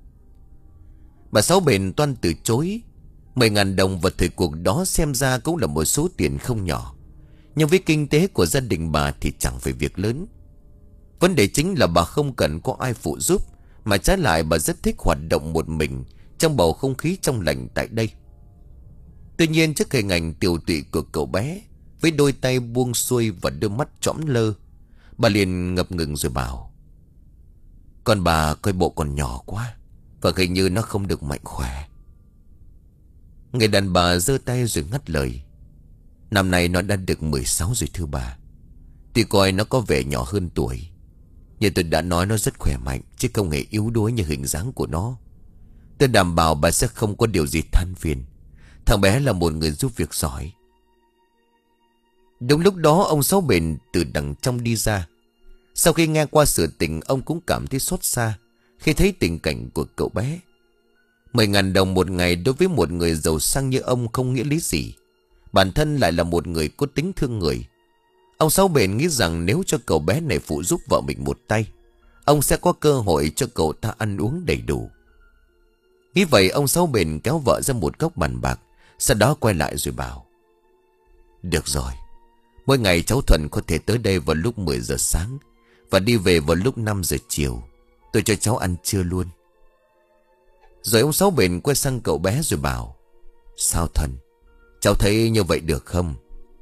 Speaker 1: Bà Sáu bền toan từ chối. Mười ngàn đồng vào thời cuộc đó xem ra cũng là một số tiền không nhỏ, nhưng với kinh tế của gia đình bà thì chẳng phải việc lớn. Vấn đề chính là bà không cần có ai phụ giúp, mà trái lại bà rất thích hoạt động một mình trong bầu không khí trong lành tại đây. Tuy nhiên trước hình ảnh tiều tụy của cậu bé với đôi tay buông xuôi và đôi mắt trõm lơ, bà liền ngập ngừng rồi bảo: Con bà coi bộ còn nhỏ quá, và hình như nó không được mạnh khỏe. Người đàn bà giơ tay rồi ngắt lời. Năm nay nó đã được mười sáu rồi thưa bà. Tuy coi nó có vẻ nhỏ hơn tuổi, nhưng tôi đã nói nó rất khỏe mạnh, chứ không hề yếu đuối như hình dáng của nó. Tôi đảm bảo bà sẽ không có điều gì than phiền. Thằng bé là một người giúp việc giỏi. Đúng lúc đó ông Sáu bền từ đằng trong đi ra. Sau khi nghe qua sự tình, ông cũng cảm thấy xót xa khi thấy tình cảnh của cậu bé. Mười ngàn đồng một ngày đối với một người giàu sang như ông không nghĩa lý gì. Bản thân lại là một người có tính thương người. Ông Sáu bền nghĩ rằng nếu cho cậu bé này phụ giúp vợ mình một tay, ông sẽ có cơ hội cho cậu ta ăn uống đầy đủ. Nghĩ vậy, ông Sáu bền kéo vợ ra một góc bàn bạc, sau đó quay lại rồi bảo: Được rồi, mỗi ngày cháu Thuần có thể tới đây vào lúc mười giờ sáng và đi về vào lúc năm giờ chiều. Tôi cho cháu ăn trưa luôn. Rồi ông Sáu bền quay sang cậu bé rồi bảo: Sao Thuần, cháu thấy như vậy được không?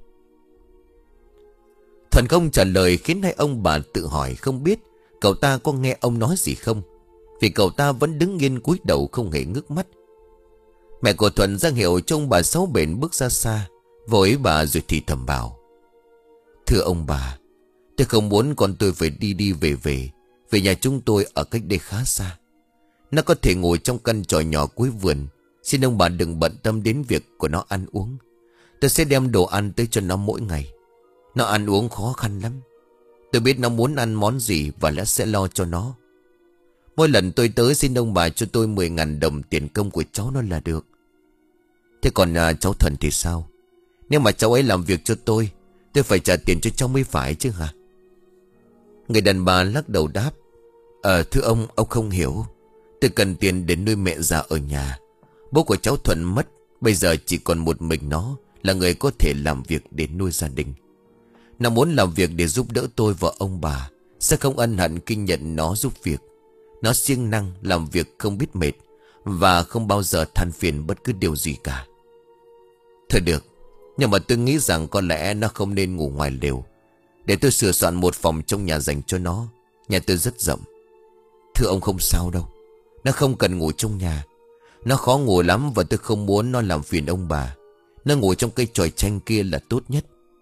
Speaker 1: Thuần không trả lời, khiến hai ông bà tự hỏi không biết cậu ta có nghe ông nói gì không, vì cậu ta vẫn đứng yên cúi đầu không hề ngước mắt. Mẹ của Thuần ra hiệu cho ông bà Sáu bền bước ra xa, với bà rồi thì thầm bảo: Thưa ông bà, tôi không muốn con tôi phải đi đi về về, về nhà chúng tôi ở cách đây khá xa. Nó có thể ngồi trong căn tròi nhỏ cuối vườn. Xin ông bà đừng bận tâm đến việc của nó ăn uống. Tôi sẽ đem đồ ăn tới cho nó mỗi ngày. Nó ăn uống khó khăn lắm. Tôi biết nó muốn ăn món gì và lẽ sẽ lo cho nó. Mỗi lần tôi tới xin ông bà cho tôi mười ngàn đồng tiền công của cháu nó là được. Thế còn à, cháu Thuần thì sao? Nếu mà cháu ấy làm việc cho tôi, tôi phải trả tiền cho cháu mới phải chứ hả? Người đàn bà lắc đầu đáp: Ờ thưa ông, ông không hiểu. Tôi cần tiền để nuôi mẹ già ở nhà. Bố của cháu Thuần mất, bây giờ chỉ còn một mình nó là người có thể làm việc để nuôi gia đình. Nó muốn làm việc để giúp đỡ tôi và ông bà, sẽ không ân hận khi nhận nó giúp việc. Nó siêng năng, làm việc không biết mệt, và không bao giờ than phiền bất cứ điều gì cả. Thôi được, nhưng mà tôi nghĩ rằng có lẽ nó không nên ngủ ngoài lều. Để tôi sửa soạn một phòng trong nhà dành cho nó. Nhà tôi rất rộng. Thưa ông, không sao đâu. Nó không cần ngủ trong nhà. Nó khó ngủ lắm và tôi không muốn nó làm phiền ông bà. Nó ngủ trong cây chòi chanh kia là tốt nhất.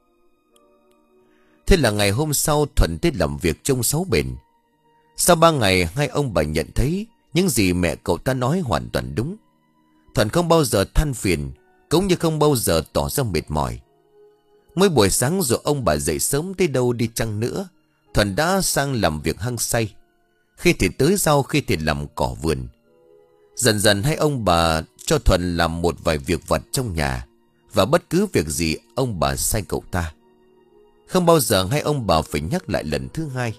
Speaker 1: Thế là ngày hôm sau Thuần tới làm việc trong Sáu bền. Sau ba ngày, hai ông bà nhận thấy những gì mẹ cậu ta nói hoàn toàn đúng. Thuần không bao giờ than phiền, cũng như không bao giờ tỏ ra mệt mỏi. Mỗi buổi sáng dù ông bà dậy sớm tới đâu đi chăng nữa, Thuần đã sang làm việc hăng say. Khi thì tưới rau, khi thì làm cỏ vườn. Dần dần hai ông bà cho Thuần làm một vài việc vặt trong nhà, và bất cứ việc gì ông bà sai cậu ta. Không bao giờ hai ông bà phải nhắc lại lần thứ hai.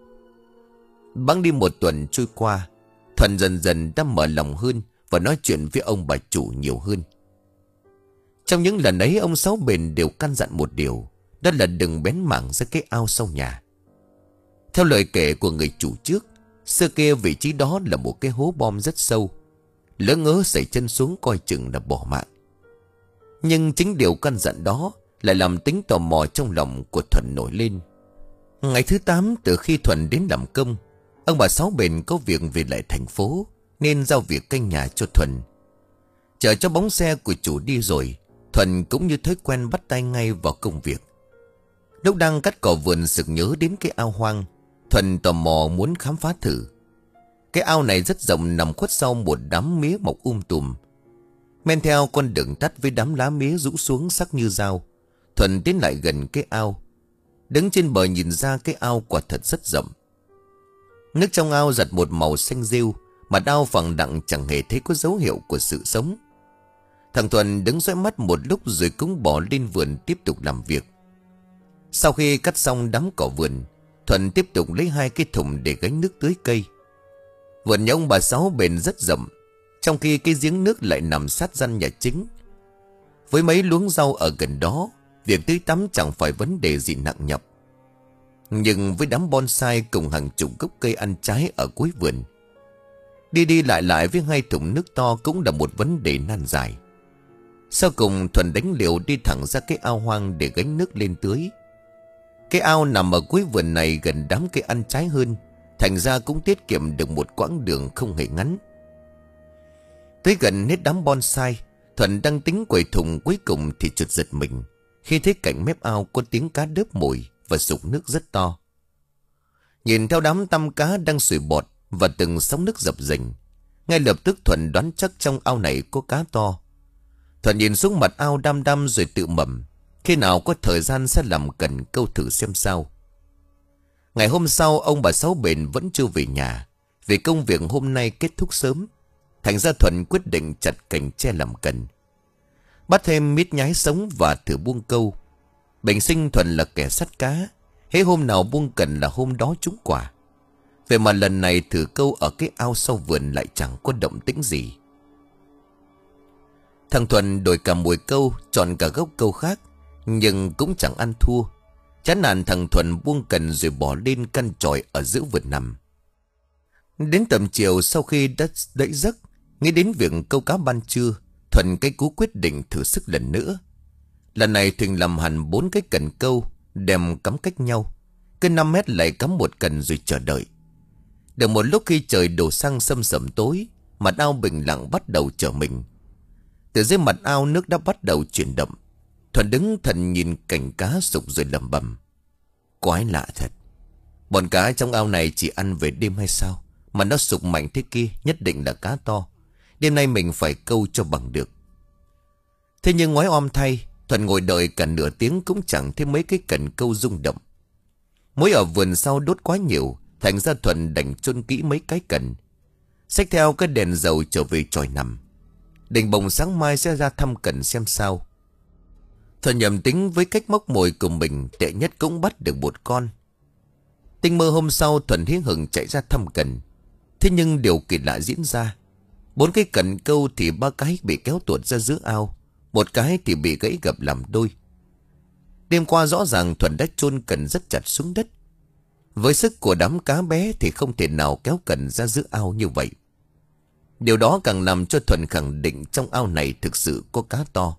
Speaker 1: Bẵng đi một tuần trôi qua, Thuần dần dần đã mở lòng hơn và nói chuyện với ông bà chủ nhiều hơn. Trong những lần ấy, ông Sáu Bền đều căn dặn một điều, đó là đừng bén mảng ra cái ao sau nhà. Theo lời kể của người chủ trước, xưa kia vị trí đó là một cái hố bom rất sâu, lỡ ngớ xảy chân xuống coi chừng là bỏ mạng. Nhưng chính điều căn dặn đó lại làm tính tò mò trong lòng của Thuần nổi lên. Ngày thứ tám từ khi Thuần đến làm công, ông bà Sáu Bền có việc về lại thành phố, nên giao việc canh nhà cho Thuần. Chờ cho bóng xe của chủ đi rồi, Thuần cũng như thói quen bắt tay ngay vào công việc. Lúc đang cắt cỏ vườn, sực nhớ đến cái ao hoang. Thuần tò mò muốn khám phá thử. Cái ao này rất rộng, nằm khuất sau một đám mía mọc um tùm. Men theo con đường tắt với đám lá mía rũ xuống sắc như dao, Thuần tiến lại gần cái ao. Đứng trên bờ nhìn ra, cái ao quả thật rất rộng. Nước trong ao giặt một màu xanh rêu, mà ao phẳng đặng chẳng hề thấy có dấu hiệu của sự sống. Thằng Thuần đứng dõi mắt một lúc rồi cũng bỏ lên vườn tiếp tục làm việc. Sau khi cắt xong đám cỏ vườn, Thuần tiếp tục lấy hai cái thùng để gánh nước tưới cây. Vườn nhà ông bà Sáu Bền rất rộng, trong khi cái giếng nước lại nằm sát gian nhà chính. Với mấy luống rau ở gần đó, việc tưới tắm chẳng phải vấn đề gì nặng nhọc. Nhưng với đám bonsai cùng hàng chục gốc cây ăn trái ở cuối vườn, đi đi lại lại với hai thùng nước to cũng là một vấn đề nan giải. Sau cùng Thuần đánh liều đi thẳng ra cái ao hoang để gánh nước lên tưới. Cái ao nằm ở cuối vườn này gần đám cây ăn trái hơn, thành ra cũng tiết kiệm được một quãng đường không hề ngắn. Tới gần hết đám bonsai, Thuần đang tính quầy thùng cuối cùng thì chợt giật mình khi thấy cạnh mép ao có tiếng cá đớp mồi và sục nước rất to. Nhìn theo đám tăm cá đang sủi bọt và từng sóng nước dập dềnh, ngay lập tức Thuần đoán chắc trong ao này có cá to. Thuần nhìn xuống mặt ao đăm đăm rồi tự mầm, khi nào có thời gian sẽ làm cần câu thử xem sao. Ngày hôm sau, ông bà Sáu Bền vẫn chưa về nhà, vì công việc hôm nay kết thúc sớm. Thành ra Thuần quyết định chặt cành tre làm cần, bắt thêm mít nhái sống và thử buông câu. Bình sinh Thuần là kẻ sắt cá, hễ hôm nào buông cần là hôm đó trúng quả. Vậy mà lần này thử câu ở cái ao sau vườn lại chẳng có động tĩnh gì. Thằng Thuần đổi cả mùi câu, chọn cả gốc câu khác, nhưng cũng chẳng ăn thua. Chán nản, thằng Thuần buông cần rồi bỏ lên căn chòi ở giữa vườn nằm. Đến tầm chiều, sau khi đã đẫy giấc, nghĩ đến việc câu cá ban trưa, Thuần cái cú quyết định thử sức lần nữa. Lần này Thuần làm hẳn bốn cái cần câu, đem cắm cách nhau. Cứ năm mét lại cắm một cần rồi chờ đợi. Được một lúc, khi trời đổ sang sâm sẩm tối, mặt ao bình lặng bắt đầu trở mình. Từ dưới mặt ao nước đã bắt đầu chuyển động. Thuần đứng thần nhìn cảnh cá sục rồi lẩm bẩm: quái lạ thật, bọn cá trong ao này chỉ ăn về đêm hay sao mà nó sục mạnh thế kia, nhất định là cá to. Đêm nay mình phải câu cho bằng được. Thế nhưng ngoái om thay, Thuần ngồi đợi cả nửa tiếng cũng chẳng thấy mấy cái cần câu rung động. Mối ở vườn sau đốt quá nhiều, thành ra Thuần đành chôn kỹ mấy cái cần, xách theo cái đèn dầu trở về chòi nằm, định bồng sáng mai sẽ ra thăm cần xem sao. Thuần nhầm tính với cách móc mồi của mình, tệ nhất cũng bắt được một con. Tinh mơ hôm sau, Thuần hí hửng chạy ra thăm cần. Thế nhưng điều kỳ lạ diễn ra. Bốn cái cần câu thì ba cái bị kéo tuột ra giữa ao, một cái thì bị gãy gập làm đôi. Đêm qua rõ ràng Thuần đã chôn cần rất chặt xuống đất. Với sức của đám cá bé thì không thể nào kéo cần ra giữa ao như vậy. Điều đó càng làm cho Thuần khẳng định trong ao này thực sự có cá to.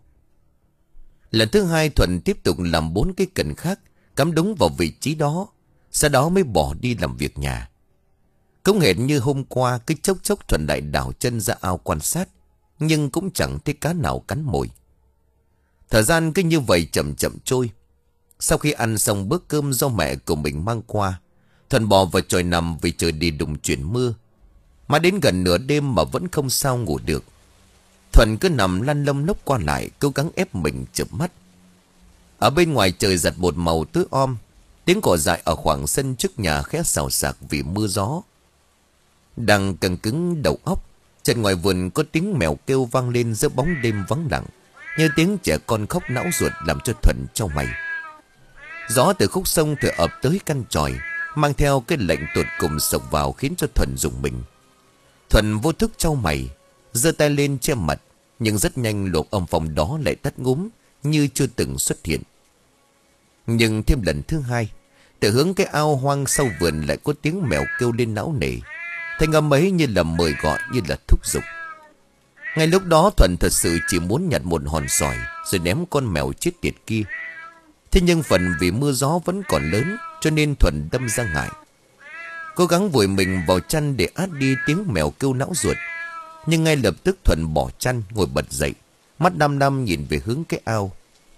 Speaker 1: Lần thứ hai, Thuần tiếp tục làm bốn cái cần khác, cắm đúng vào vị trí đó, sau đó mới bỏ đi làm việc nhà. Cũng hệt như hôm qua, cứ chốc chốc Thuần lại đảo chân ra ao quan sát, nhưng cũng chẳng thấy cá nào cắn mồi. Thời gian cứ như vậy chậm chậm trôi. Sau khi ăn xong bữa cơm do mẹ của mình mang qua, Thuần bò vào chòi nằm vì trời đi đùng chuyển mưa. Mà đến gần nửa đêm mà vẫn không sao ngủ được. Thuần cứ nằm lăn lông lốc qua lại, cố gắng ép mình chợp mắt. Ở bên ngoài trời giặt một màu tối om. Tiếng cỏ dại ở khoảng sân trước nhà khẽ xào xạc vì mưa gió. Đang căng cứng đầu óc, trên ngoài vườn có tiếng mèo kêu vang lên giữa bóng đêm vắng lặng, như tiếng trẻ con khóc não ruột làm cho Thuận chau mày. Gió từ khúc sông thổi ập tới căn chòi, mang theo cái lạnh tột cùng sộc vào khiến cho Thuận rùng mình. Thuận vô thức chau mày, giơ tay lên che mặt, nhưng rất nhanh luồng âm phong đó lại tắt ngúm như chưa từng xuất hiện. Nhưng thêm lần thứ hai, từ hướng cái ao hoang sau vườn lại có tiếng mèo kêu lên não nề. Thanh âm ấy như là mời gọi, như là thúc giục. Ngay lúc đó Thuận thật sự chỉ muốn nhặt một hòn sỏi rồi ném con mèo chết tiệt kia. Thế nhưng phần vì mưa gió vẫn còn lớn, cho nên Thuận đâm ra ngại, cố gắng vùi mình vào chăn để át đi tiếng mèo kêu não ruột. Nhưng ngay lập tức Thuận bỏ chăn, ngồi bật dậy, mắt đăm đăm nhìn về hướng cái ao.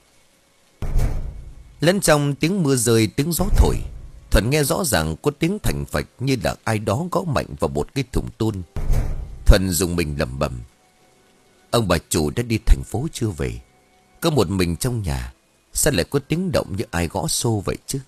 Speaker 1: Lẫn trong tiếng mưa rơi, tiếng gió thổi, Thuận nghe rõ ràng có tiếng thành phạch như là ai đó gõ mạnh vào một cái thùng tôn. Thuận dùng mình lẩm bẩm: ông bà chủ đã đi thành phố chưa về? Có một mình trong nhà, sao lại có tiếng động như ai gõ xô vậy chứ?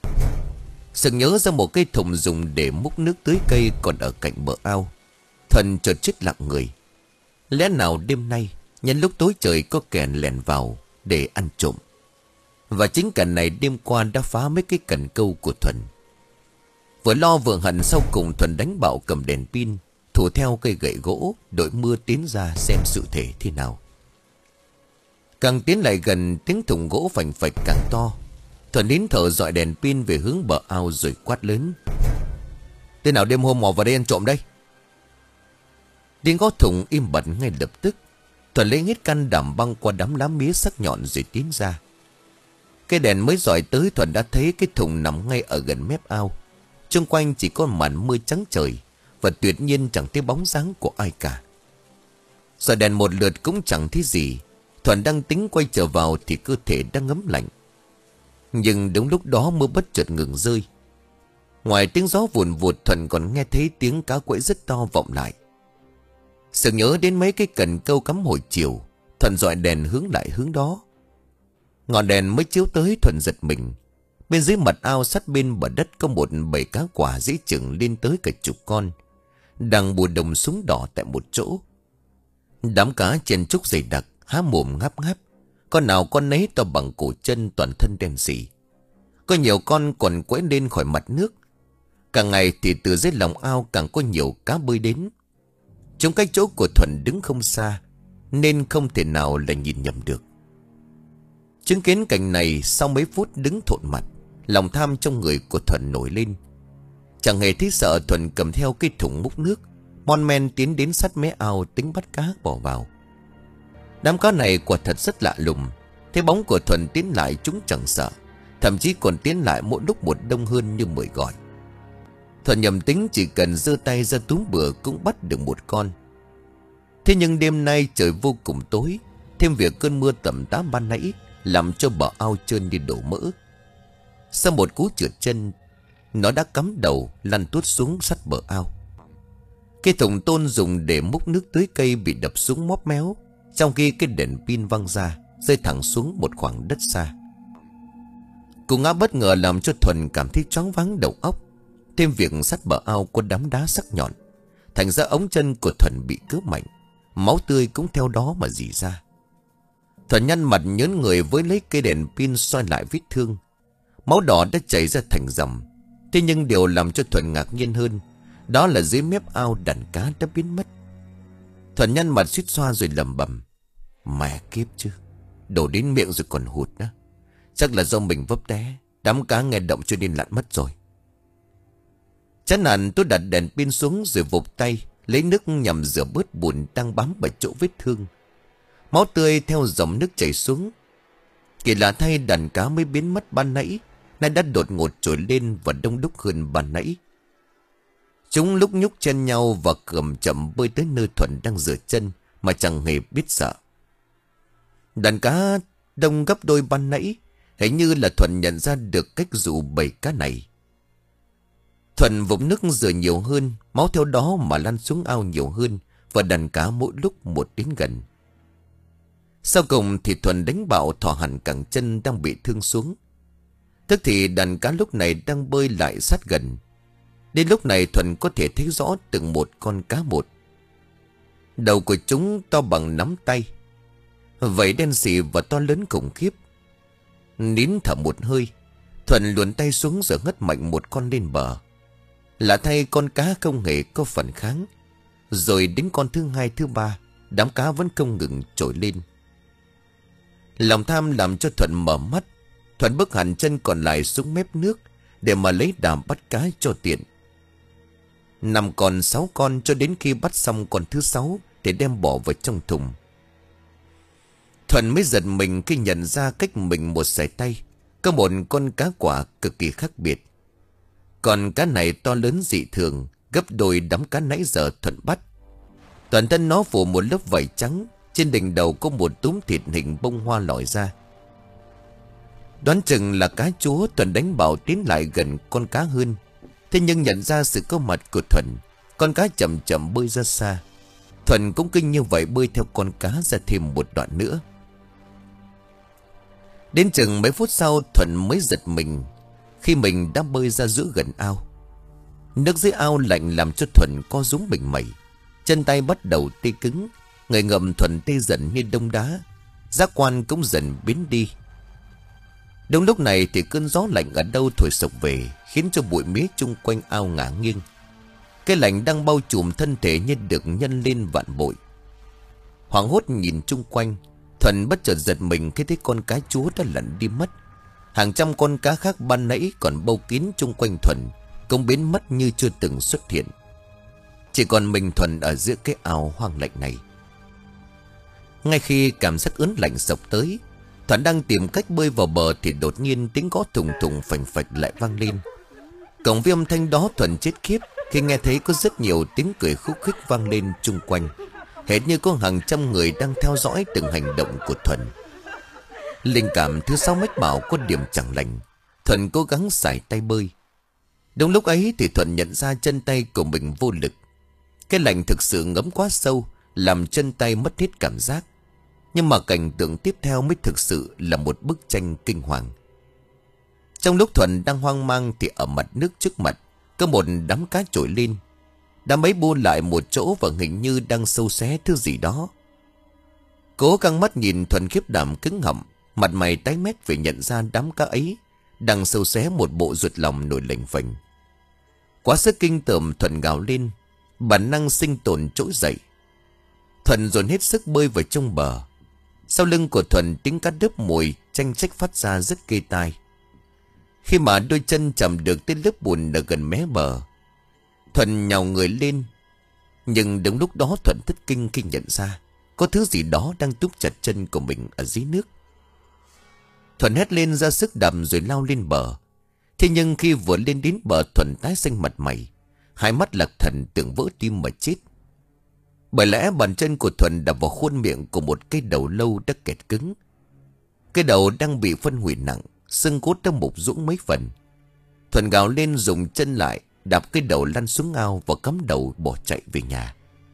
Speaker 1: Sực nhớ ra một cái thùng dùng để múc nước tưới cây còn ở cạnh bờ ao. Thuận chợt chết lặng người. Lẽ nào đêm nay nhân lúc tối trời có kẻ lẻn vào để ăn trộm? Và chính cảnh này đêm qua đã phá mấy cái cần câu của Thuận. Vừa lo vừa hận, sau cùng Thuận đánh bạo cầm đèn pin, thủ theo cây gậy gỗ, đội mưa tiến ra xem sự thể thế nào. Càng tiến lại gần, tiếng thùng gỗ phành phạch càng to. Thuận nín thở dọi đèn pin về hướng bờ ao rồi quát lớn: tên nào đêm hôm mò vào đây ăn trộm đây? Tiếng gõ thùng im bặt ngay lập tức. Thuận lấy hết can đảm băng qua đám lá mía sắc nhọn rồi tiến ra. Cái đèn mới dọi tới, Thuận đã thấy cái thùng nằm ngay ở gần mép ao. Xung quanh chỉ có màn mưa trắng trời, và tuyệt nhiên chẳng thấy bóng dáng của ai cả. Dọi đèn một lượt cũng chẳng thấy gì. Thuận đang tính quay trở vào thì cơ thể đang ngấm lạnh. Nhưng đúng lúc đó mưa bất chợt ngừng rơi. Ngoài tiếng gió vùn vụt, Thuận còn nghe thấy tiếng cá quẫy rất to vọng lại. Sực nhớ đến mấy cái cần câu cắm hồi chiều, Thuận dọi đèn hướng lại hướng đó. Ngọn đèn mới chiếu tới, Thuận giật mình. Bên dưới mặt ao sát bên bờ đất có một bầy cá quả dễ chừng lên tới cả chục con, đang bùa đồng súng đỏ tại một chỗ. Đám cá chen trúc dày đặc, há mồm ngáp ngáp, con nào con nấy to bằng cổ chân, toàn thân đen sì. Có nhiều con còn quẫy lên khỏi mặt nước. Càng ngày thì từ dưới lòng ao càng có nhiều cá bơi đến. Chúng cách chỗ của Thuận đứng không xa, nên không thể nào là nhìn nhầm được. Chứng kiến cảnh này, sau mấy phút đứng thộn mặt, lòng tham trong người của Thuận nổi lên. Chẳng hề thấy sợ, Thuận cầm theo cái thùng múc nước, mon men tiến đến sát mé ao tính bắt cá bỏ vào. Đám cá này quả thật rất lạ lùng. Thấy bóng của Thuận tiến lại, chúng chẳng sợ, thậm chí còn tiến lại mỗi lúc một đông hơn như mời gọi. Thuận nhầm tính chỉ cần giơ tay ra túm bừa cũng bắt được một con. Thế nhưng đêm nay trời vô cùng tối, thêm việc cơn mưa tầm tã ban nãy làm cho bờ ao trơn như đổ mỡ. Sau một cú trượt chân, nó đã cắm đầu lăn tuốt xuống sát bờ ao. Cái thùng tôn dùng để múc nước tưới cây bị đập xuống móp méo, trong khi cái đèn pin văng ra, rơi thẳng xuống một khoảng đất xa. Cú ngã bất ngờ làm cho Thuận cảm thấy choáng váng đầu óc. Thêm việc sát bờ ao có đám đá sắc nhọn, thành ra ống chân của Thuận bị cứa mạnh, máu tươi cũng theo đó mà rỉ ra. Thuận nhăn mặt nhớn người với lấy cây đèn pin soi lại vết thương. Máu đỏ đã chảy ra thành dòng. Thế nhưng điều làm cho Thuận ngạc nhiên hơn, đó là dưới mép ao đàn cá đã biến mất. Thuận nhăn mặt suýt xoa rồi lẩm bẩm: mẹ kiếp chứ, đổ đến miệng rồi còn hụt nữa. Chắc là do mình vấp té, đám cá nghe động cho nên lặn mất rồi. Chán nản, tôi đặt đèn pin xuống rồi vụt tay lấy nước nhằm rửa bớt bùn đang bám vào chỗ vết thương. Máu tươi theo dòng nước chảy xuống. Kỳ lạ thay, đàn cá mới biến mất ban nãy nay đã đột ngột trồi lên và đông đúc hơn ban nãy. Chúng lúc nhúc chen nhau và cườm chậm bơi tới nơi Thuận đang rửa chân mà chẳng hề biết sợ. Đàn cá đông gấp đôi ban nãy, hình như là Thuận nhận ra được cách dụ bầy cá này. Thuận vũng nước rửa nhiều hơn, máu theo đó mà lăn xuống ao nhiều hơn, và đàn cá mỗi lúc một đến gần. Sau cùng thì Thuận đánh bạo thò hẳn cẳng chân đang bị thương xuống. Tức thì đàn cá lúc này đang bơi lại sát gần. Đến lúc này Thuận có thể thấy rõ từng một con cá một. Đầu của chúng to bằng nắm tay, vảy đen xì và to lớn khủng khiếp. Nín thở một hơi, Thuận luồn tay xuống rồi hất mạnh một con lên bờ. Lạ thay con cá không hề có phản kháng. Rồi đến con thứ hai thứ ba, đám cá vẫn không ngừng trồi lên. Lòng tham làm cho Thuận mở mắt. Thuận bước hẳn chân còn lại xuống mép nước để mà lấy đàm bắt cá cho tiện. Năm con sáu con cho đến khi bắt xong con thứ sáu để đem bỏ vào trong thùng. Thuận mới giật mình khi nhận ra cách mình một sải tay có một con cá quả cực kỳ khác biệt. Còn cá này to lớn dị thường, gấp đôi đám cá nãy giờ Thuận bắt. Toàn thân nó phủ một lớp vảy trắng, trên đỉnh đầu có một túm thịt hình bông hoa lòi ra. Đoán chừng là cá chúa, Thuận đánh bảo tiến lại gần con cá hơn. Thế nhưng nhận ra sự có mặt của Thuận, con cá chậm chậm bơi ra xa. Thuận cũng kinh như vậy, bơi theo con cá ra thêm một đoạn nữa. Đến chừng mấy phút sau, Thuận mới giật mình khi mình đã bơi ra giữa gần ao. Nước dưới ao lạnh làm cho Thuận co rúm mình mẩy. Chân tay bắt đầu tê cứng, người ngậm Thuận tê dần như đông đá. Giác quan cũng dần biến đi. Đúng lúc này thì cơn gió lạnh ở đâu thổi sộc về, khiến cho bụi mía chung quanh ao ngả nghiêng. Cái lạnh đang bao trùm thân thể như được nhân lên vạn bội. Hoảng hốt nhìn chung quanh, Thuận bất chợt giật mình khi thấy con cá chúa đã lặn đi mất. Hàng trăm con cá khác ban nãy còn bâu kín chung quanh Thuận cũng biến mất như chưa từng xuất hiện. Chỉ còn mình Thuận ở giữa cái ao hoang lạnh này. Ngay khi cảm giác ớn lạnh sộc tới, Thuận đang tìm cách bơi vào bờ thì đột nhiên tiếng gõ thùng thùng phành phạch lại vang lên. Cộng với âm thanh đó, Thuận chết khiếp khi nghe thấy có rất nhiều tiếng cười khúc khích vang lên chung quanh, hệt như có hàng trăm người đang theo dõi từng hành động của Thuận. Linh cảm thứ sáu mách bảo có điểm chẳng lành. Thuận cố gắng xài tay bơi. Đúng lúc ấy thì Thuận nhận ra chân tay của mình vô lực. Cái lạnh thực sự ngấm quá sâu, làm chân tay mất hết cảm giác. Nhưng mà cảnh tượng tiếp theo mới thực sự là một bức tranh kinh hoàng. Trong lúc Thuận đang hoang mang thì ở mặt nước trước mặt có một đám cá trồi lên. Đám ấy bu lại một chỗ và hình như đang sâu xé thứ gì đó. Cố căng mắt nhìn, Thuận khiếp đảm cứng họng, mặt mày tái mét vì nhận ra đám cá ấy đang sâu xé một bộ ruột lòng nổi lềnh phềnh. Quá sức kinh tởm, Thuận gào lên, bản năng sinh tồn trỗi dậy. Thuận dồn hết sức bơi vào trong bờ. Sau lưng của Thuận tiếng cá đớp mùi chanh chách phát ra rất ghê tai. Khi mà đôi chân chạm được tới lớp bùn ở gần mé bờ, Thuận nhào người lên. Nhưng đúng lúc đó Thuận thất kinh khi nhận ra có thứ gì đó đang túm chặt chân của mình ở dưới nước. Thuận hét lên ra sức đầm rồi lao lên bờ. Thế nhưng khi vừa lên đến bờ, Thuận tái xanh mặt mày, hai mắt lạc thần tưởng vỡ tim mà chết. Bởi lẽ bàn chân của Thuận đập vào khuôn miệng của một cái đầu lâu đã kẹt cứng. Cái đầu đang bị phân hủy nặng, xương cốt đã mục rũng mấy phần. Thuận gào lên dùng chân lại đạp cái đầu lăn xuống ao và cắm đầu bỏ chạy về nhà.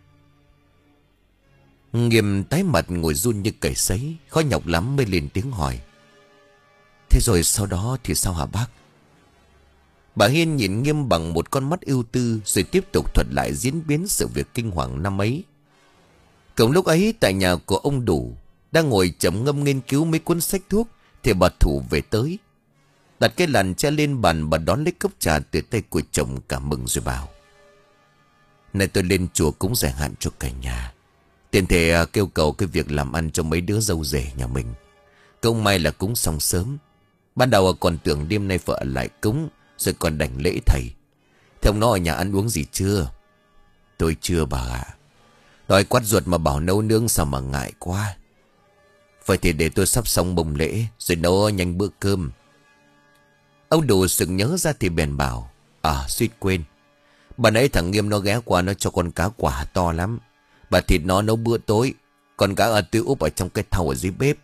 Speaker 1: Nghiêm tái mặt ngồi run như cầy sấy, khó nhọc lắm mới lên tiếng hỏi: "Thế rồi sau đó thì sao hả bác?" Bà Hiên nhìn Nghiêm bằng một con mắt ưu tư rồi tiếp tục thuật lại diễn biến sự việc kinh hoàng năm ấy. Cùng lúc ấy tại nhà của ông Đủ đang ngồi trầm ngâm nghiên cứu mấy cuốn sách thuốc thì bà Thủ về tới. Đặt cái làn che lên bàn, bà đón lấy cốc trà từ tay của chồng cảm mừng rồi bảo: "Này tôi lên chùa cúng giải hạn cho cả nhà, tiền thể kêu cầu cái việc làm ăn cho mấy đứa dâu rể nhà mình. Cũng may là cúng xong sớm. Ban đầu còn tưởng đêm nay vợ lại cúng rồi còn đảnh lễ thầy. Thế ông nó ở nhà ăn uống gì chưa?" "Tôi chưa bà ạ. Đói quắt ruột mà bảo nấu nướng sao mà ngại quá." "Vậy thì để tôi sắp xong bông lễ rồi nấu nhanh bữa cơm." Ông Đủ sực nhớ ra thì bèn bảo: "À suýt quên, bà nãy thằng Nghiêm nó ghé qua, nó cho con cá quả to lắm. Bà thịt nó nấu bữa tối, còn cá ở tươi úp ở trong cái thau ở dưới bếp."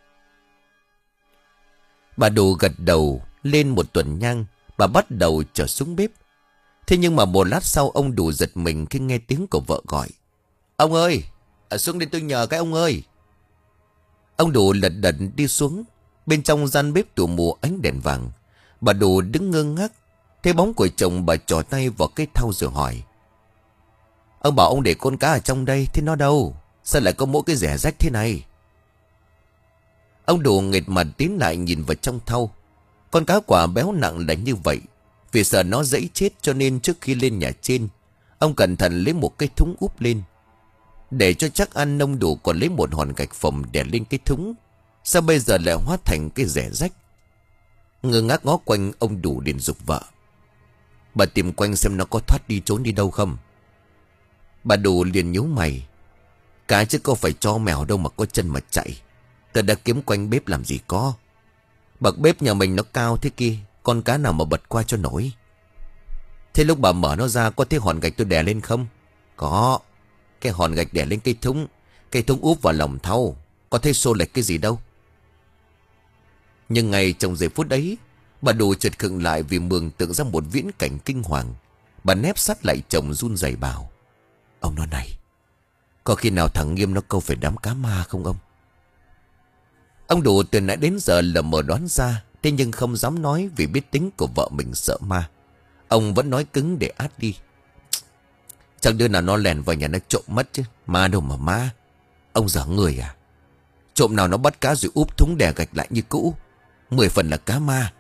Speaker 1: Bà Đủ gật đầu lên một tuần nhang. Bà bắt đầu trở xuống bếp. Thế nhưng mà một lát sau ông Đủ giật mình khi nghe tiếng của vợ gọi: "Ông ơi, ở xuống đây tôi nhờ cái ông ơi." Ông Đủ lật đật đi xuống. Bên trong gian bếp tù mù ánh đèn vàng, Bà Đủ đứng ngơ ngác, thấy bóng của chồng bà trỏ tay vào cái thau rồi hỏi. Ông bảo ông để con cá ở trong đây, thế nó đâu? Sao lại có mỗi cái rẻ rách thế này? Ông Đủ nghệt mặt tiến lại nhìn vào trong thau. Con cá quả béo nặng là như vậy. Vì sợ nó dẫy chết cho nên trước khi lên nhà trên, ông cẩn thận lấy một cái thúng úp lên. Để cho chắc ăn, ông Đủ còn lấy một hòn gạch phồng đè lên cái thúng. Sao bây giờ lại hóa thành cái rẻ rách? Ngơ ngác ngó quanh, ông Đủ liền giục vợ. Bà tìm quanh xem nó có thoát đi trốn đi đâu không. Bà Đủ liền nhíu mày. Cá chứ có phải cho mèo đâu mà có chân mà chạy. Tôi đã kiếm quanh bếp làm gì có. Bậc bếp nhà mình nó cao thế kia, con cá nào mà bật qua cho nổi. Thế lúc bà mở nó ra có thấy hòn gạch tôi đè lên không? Có. Cái hòn gạch đè lên cây thúng. Cây thúng úp vào lòng thau. Có thấy xô lệch cái gì đâu. Nhưng ngay trong giây phút ấy, bà Đủ chợt khựng lại vì mường tượng ra một viễn cảnh kinh hoàng. Bà nép sát lại chồng run rẩy bảo. Ông nói này, có khi nào thằng Nghiêm nó câu phải đám cá ma không ông? Ông Đủ từ nãy đến giờ lờ mờ đoán ra, thế nhưng không dám nói vì biết tính của vợ mình sợ ma. Ông vẫn nói cứng để át đi. Chẳng đứa nào nó lèn vào nhà nó trộm mất chứ. Ma đâu mà ma. Ông dở người à? Trộm nào nó bắt cá rồi úp thúng đè gạch lại như cũ. Mười phần là cá ma.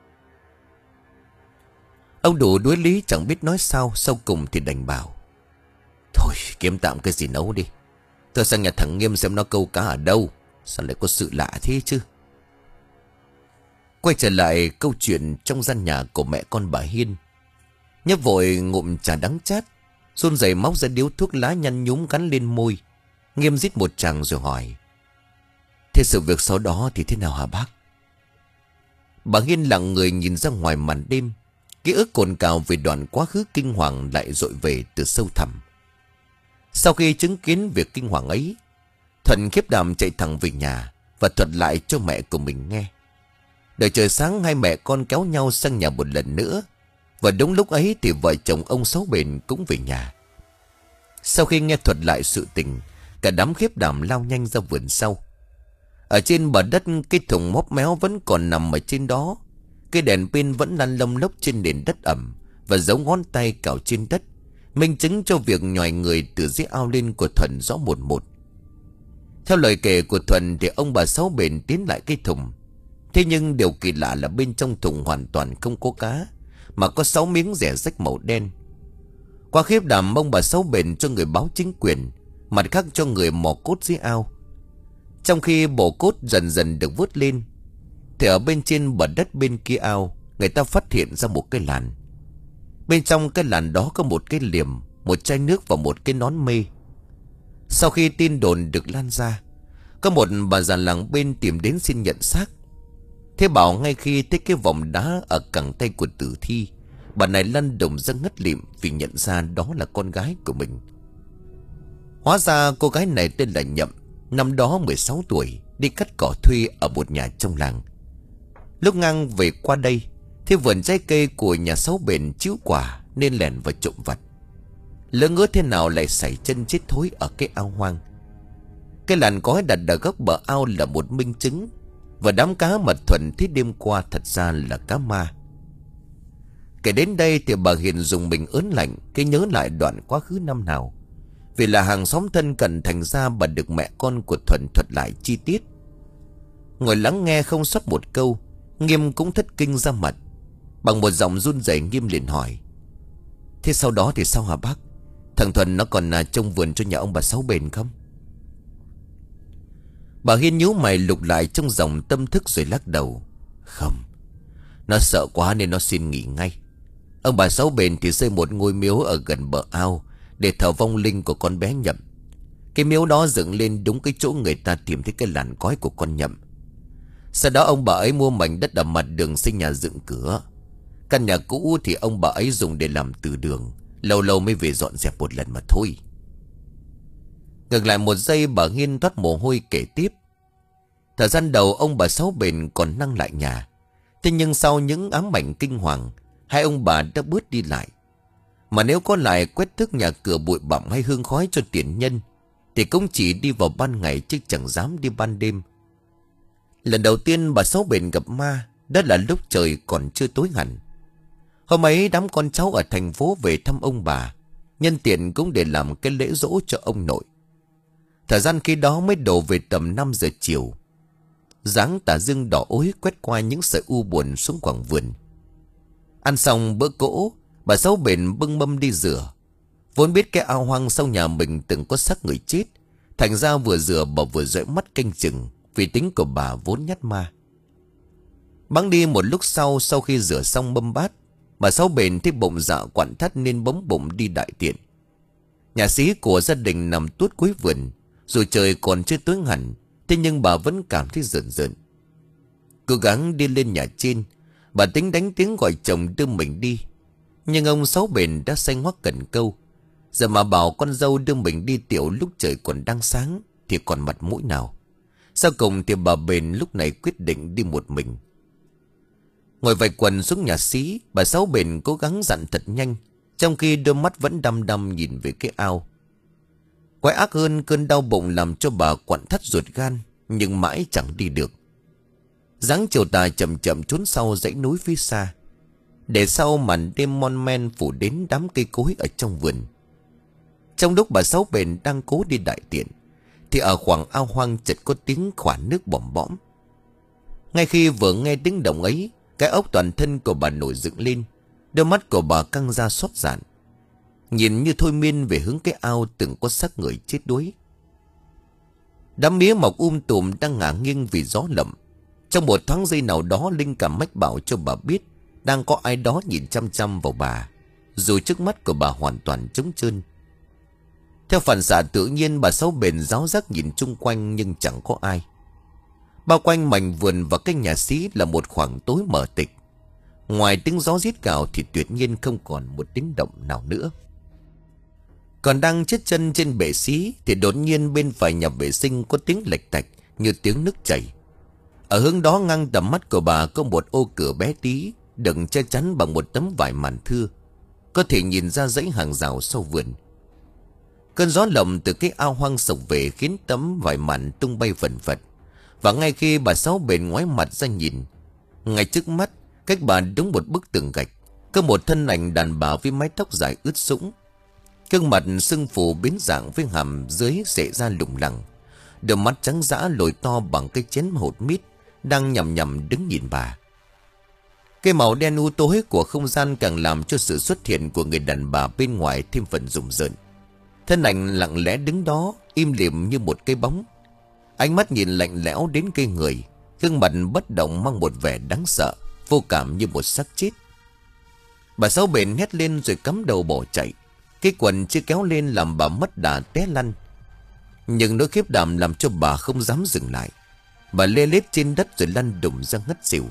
Speaker 1: Ông Đủ đuối lý chẳng biết nói sao. Sau cùng thì đành bảo. Thôi kiếm tạm cái gì nấu đi. Tôi sang nhà thằng Nghiêm xem nó câu cá ở đâu. Sao lại có sự lạ thế chứ? Quay trở lại câu chuyện trong gian nhà của mẹ con bà Hiên. Nhấp vội ngụm trà đắng chát, run rẩy móc ra điếu thuốc lá nhăn nhúm gắn lên môi. Nghiêm rít một tràng rồi hỏi. Thế sự việc sau đó thì thế nào hả bác? Bà Hiên lặng người nhìn ra ngoài màn đêm. Ký ức cồn cào về đoạn quá khứ kinh hoàng lại dội về từ sâu thẳm. Sau khi chứng kiến việc kinh hoàng ấy, Thuận khiếp đảm chạy thẳng về nhà và thuật lại cho mẹ của mình nghe. Đợi trời sáng, hai mẹ con kéo nhau sang nhà một lần nữa. Và đúng lúc ấy thì vợ chồng ông Sáu Bền cũng về nhà. Sau khi nghe thuật lại sự tình, cả đám khiếp đảm lao nhanh ra vườn sau. Ở trên bờ đất, cái thùng móp méo vẫn còn nằm ở trên đó. Cái đèn pin vẫn lăn lông lốc trên nền đất ẩm và dấu ngón tay cào trên đất, minh chứng cho việc nhòi người từ dưới ao lên của Thuận rõ một một. Theo lời kể của Thuận thì ông bà Sáu Bền tiến lại cái thùng. Thế nhưng điều kỳ lạ là bên trong thùng hoàn toàn không có cá, mà có sáu miếng rẻ rách màu đen. Qua khiếp đảm, ông bà Sáu Bền cho người báo chính quyền, mặt khác cho người mò cốt dưới ao. Trong khi bộ cốt dần dần được vớt lên, thì ở bên trên bờ đất bên kia ao, người ta phát hiện ra một cái làn. Bên trong cái làn đó có một cái liềm, một chai nước và một cái nón mê. Sau khi tin đồn được lan ra, có một bà già làng bên tìm đến xin nhận xác. Thế bảo ngay khi thấy cái vòng đá ở cẳng tay của tử thi, bà này lăn đồng ra ngất lịm vì nhận ra đó là con gái của mình. Hóa ra cô gái này tên là Nhậm, năm đó mười sáu tuổi, đi cắt cỏ thuê ở một nhà trong làng. Lúc ngang về qua đây, thế vườn trái cây của nhà Sáu Bền chiếu quả nên lèn vào trộm vặt. Lỡ ngỡ thế nào lại xảy chân chết thối ở cái ao hoang. Cái làn cói đặt ở góc bờ ao là một minh chứng. Và đám cá mà Thuận thấy đêm qua thật ra là cá ma. Kể đến đây thì bà Hiền dùng mình ớn lạnh khi nhớ lại đoạn quá khứ năm nào. Vì là hàng xóm thân cận, thành ra bà được mẹ con của Thuận thuật lại chi tiết. Ngồi lắng nghe không sót một câu, Nghiêm cũng thất kinh ra mặt. Bằng một giọng run rẩy, Nghiêm liền hỏi. Thế sau đó thì sao hả bác? Thằng Thuận nó còn à, trông vườn cho nhà ông bà Sáu Bền không? Bà Hiên nhíu mày lục lại trong dòng tâm thức rồi lắc đầu. Không, nó sợ quá nên nó xin nghỉ ngay. Ông bà Sáu Bền thì xây một ngôi miếu ở gần bờ ao để thờ vong linh của con bé Nhậm. Cái miếu đó dựng lên đúng cái chỗ người ta tìm thấy cái làn cói của con Nhậm. Sau đó ông bà ấy mua mảnh đất ở mặt đường xây nhà dựng cửa. Căn nhà cũ thì ông bà ấy dùng để làm từ đường, lâu lâu mới về dọn dẹp một lần mà thôi. Ngược lại một giây, bà Hiên toát mồ hôi kể tiếp. Thời gian đầu ông bà Sáu Bền còn năng lại nhà. Thế nhưng sau những ám ảnh kinh hoàng, hai ông bà đã bớt đi lại. Mà nếu có lại quét tước nhà cửa bụi bặm hay hương khói cho tiền nhân, thì cũng chỉ đi vào ban ngày chứ chẳng dám đi ban đêm. Lần đầu tiên bà Sáu Bền gặp ma, Đó là lúc trời còn chưa tối hẳn. Hôm ấy đám con cháu ở thành phố về thăm ông bà, nhân tiện cũng để làm cái lễ giỗ cho ông nội. Thời gian khi đó mới đổ về tầm năm giờ chiều. Dáng tà dương đỏ ối quét qua những sợi u buồn xuống quảng vườn. Ăn xong bữa cỗ, bà Sáu bền bưng mâm đi rửa. Vốn biết cái ao hoang sau nhà mình từng có xác người chết, thành ra vừa rửa bà vừa dõi mắt canh chừng, vì tính của bà vốn nhát ma. Bẵng đi một lúc sau, sau khi rửa xong mâm bát, bà Sáu bền thấy bụng dạ quặn thắt nên bấm bụng đi đại tiện. Nhà xí của gia đình nằm tuốt cuối vườn, dù trời còn chưa tối hẳn, thế nhưng bà vẫn cảm thấy rợn rợn. Cố gắng đi lên nhà trên, bà tính đánh tiếng gọi chồng đưa mình đi. Nhưng ông Sáu bền đã xanh hoắc cần câu. Giờ mà bảo con dâu đưa mình đi tiểu lúc trời còn đang sáng thì còn mặt mũi nào. Sau cùng thì bà bền lúc này quyết định đi một mình. Ngồi vạch quần xuống nhà xí, bà Sáu bền cố gắng dặn thật nhanh, trong khi đôi mắt vẫn đăm đăm nhìn về cái ao. Quái ác hơn, cơn đau bụng làm cho bà quặn thắt ruột gan, nhưng mãi chẳng đi được. Dáng chiều tà chậm chậm trốn sau dãy núi phía xa, để sau màn đêm mon men phủ đến đám cây cối ở trong vườn. Trong lúc bà Sáu bền đang cố đi đại tiện, thì ở khoảng ao hoang chợt có tiếng khỏa nước bỏm bõm. Ngay khi vừa nghe tiếng động ấy, cái ốc toàn thân của bà nổi dựng lên, đôi mắt của bà căng ra xót dạn, nhìn như thôi miên về hướng cái ao từng có xác người chết đuối. Đám mía mọc um tùm đang ngả nghiêng vì gió lậm. Trong một thoáng giây nào đó, linh cảm mách bảo cho bà biết đang có ai đó nhìn chăm chăm vào bà, dù trước mắt của bà hoàn toàn trống trơn. Theo phản xạ tự nhiên, bà Sáu bền ráo rác nhìn chung quanh nhưng chẳng có ai. Bao quanh mảnh vườn và cái nhà xí là một khoảng tối mờ tịch. Ngoài tiếng gió rít gào thì tuyệt nhiên không còn một tiếng động nào nữa. Còn đang chết chân trên bệ xí thì đột nhiên bên phải nhà vệ sinh có tiếng lệch tạch như tiếng nước chảy. Ở hướng đó ngang tầm mắt của bà có một ô cửa bé tí, được che chắn bằng một tấm vải màn thưa, có thể nhìn ra dãy hàng rào sau vườn. Cơn gió lộng từ cái ao hoang sộc về khiến tấm vải màn tung bay vần vật. Và ngay khi bà Sáu bền ngoái mặt ra nhìn, ngay trước mắt, cách bà đúng một bức tường gạch, có một thân ảnh đàn bà với mái tóc dài ướt sũng, gương mặt sưng phù biến dạng với hàm dưới xệ ra lủng lẳng, đôi mắt trắng dã lồi to bằng cái chén hột mít, đang nhằm nhằm đứng nhìn bà. Cái màu đen u tối của không gian càng làm cho sự xuất hiện của người đàn bà bên ngoài thêm phần rùng rợn. Thân ảnh lặng lẽ đứng đó, im lìm như một cái bóng, ánh mắt nhìn lạnh lẽo đến cây người, gương mặt bất động mang một vẻ đáng sợ, vô cảm như một xác chết. Bà Sáu bền hét lên rồi cắm đầu bỏ chạy. Cái quần chưa kéo lên làm bà mất đà té lăn. Nhưng nỗi khiếp đảm làm cho bà không dám dừng lại. Bà lê lết trên đất rồi lăn đùng ra ngất xỉu.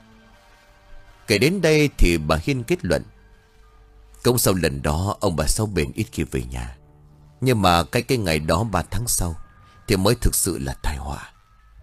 Speaker 1: Kể đến đây thì bà Hiên kết luận, cũng sau lần đó ông bà Sáu bền ít khi về nhà. Nhưng mà cái cái ngày đó ba tháng sau thì mới thực sự là tai họa.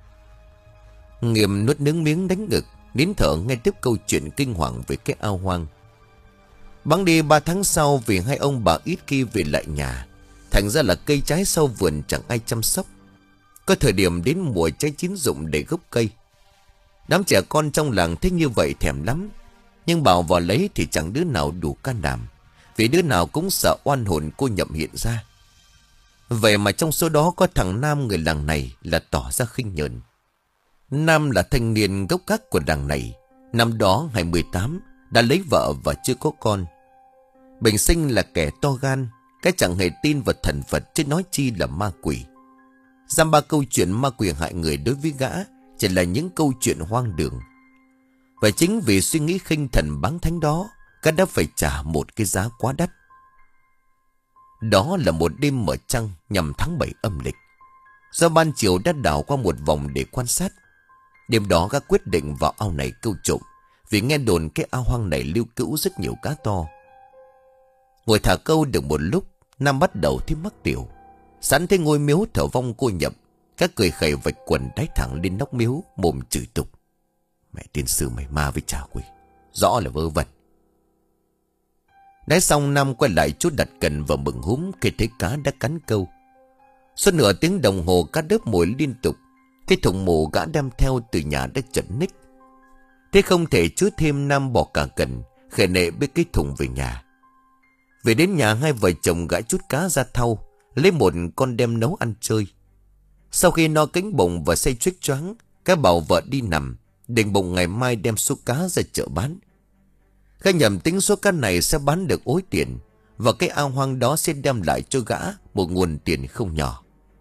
Speaker 1: Nghiêm nuốt nước miếng đánh ngực, nín thở nghe tiếp câu chuyện kinh hoàng về cái ao hoang. Bẵng đi ba tháng sau, vì hai ông bà ít khi về lại nhà, thành ra là cây trái sau vườn chẳng ai chăm sóc. Có thời điểm đến mùa trái chín rụng để gốc cây. Đám trẻ con trong làng thấy như vậy thèm lắm, nhưng bảo vào lấy thì chẳng đứa nào đủ can đảm, vì đứa nào cũng sợ oan hồn cô Nhậm hiện ra. Vậy mà trong số đó có thằng Nam người làng này là tỏ ra khinh nhờn. Nam là thanh niên gốc gác của làng này, năm đó hai mươi tám, đã lấy vợ và chưa có con. Bình sinh là kẻ to gan, cái chẳng hề tin vào thần Phật chứ nói chi là ma quỷ. Dăm ba câu chuyện ma quỷ hại người đối với gã chỉ là những câu chuyện hoang đường. Và chính vì suy nghĩ khinh thần báng thánh đó, gã đã phải trả một cái giá quá đắt. Đó là một đêm mở trăng nhằm tháng bảy âm lịch. Do ban chiều đã đảo qua một vòng để quan sát, đêm đó gã quyết định vào ao này câu trộm, vì nghe đồn cái ao hoang này lưu cữu rất nhiều cá to. Ngồi thả câu được một lúc, Nam bắt đầu thấy mắc tiểu. Sẵn thấy ngôi miếu thờ vong cô Nhậm, các cười khẩy vạch quần đáy thẳng lên nóc miếu, mồm chửi tục: Mẹ tiên sư mày ma với trà quỷ, rõ là vớ vẩn. Đáy xong, Nam quay lại chút đặt cần và mừng húm khi thấy cá đã cắn câu. Suốt nửa tiếng đồng hồ cá đớp mồi liên tục. Cái thùng mù gã đem theo từ nhà đã chật ních. Thế không thể chứa thêm, Nam bỏ cả cần, khề nệ bê cái thùng về nhà. Về đến nhà, hai vợ chồng gãi chút cá ra thau, lấy một con đem nấu ăn chơi. Sau khi no cánh bụng và say chuếch choáng, Cá bảo vợ đi nằm, định bụng ngày mai đem số cá ra chợ bán. Gã nhầm tính số cá này sẽ bán được ối tiền, và cái ao hoang đó sẽ đem lại cho gã một nguồn tiền không nhỏ.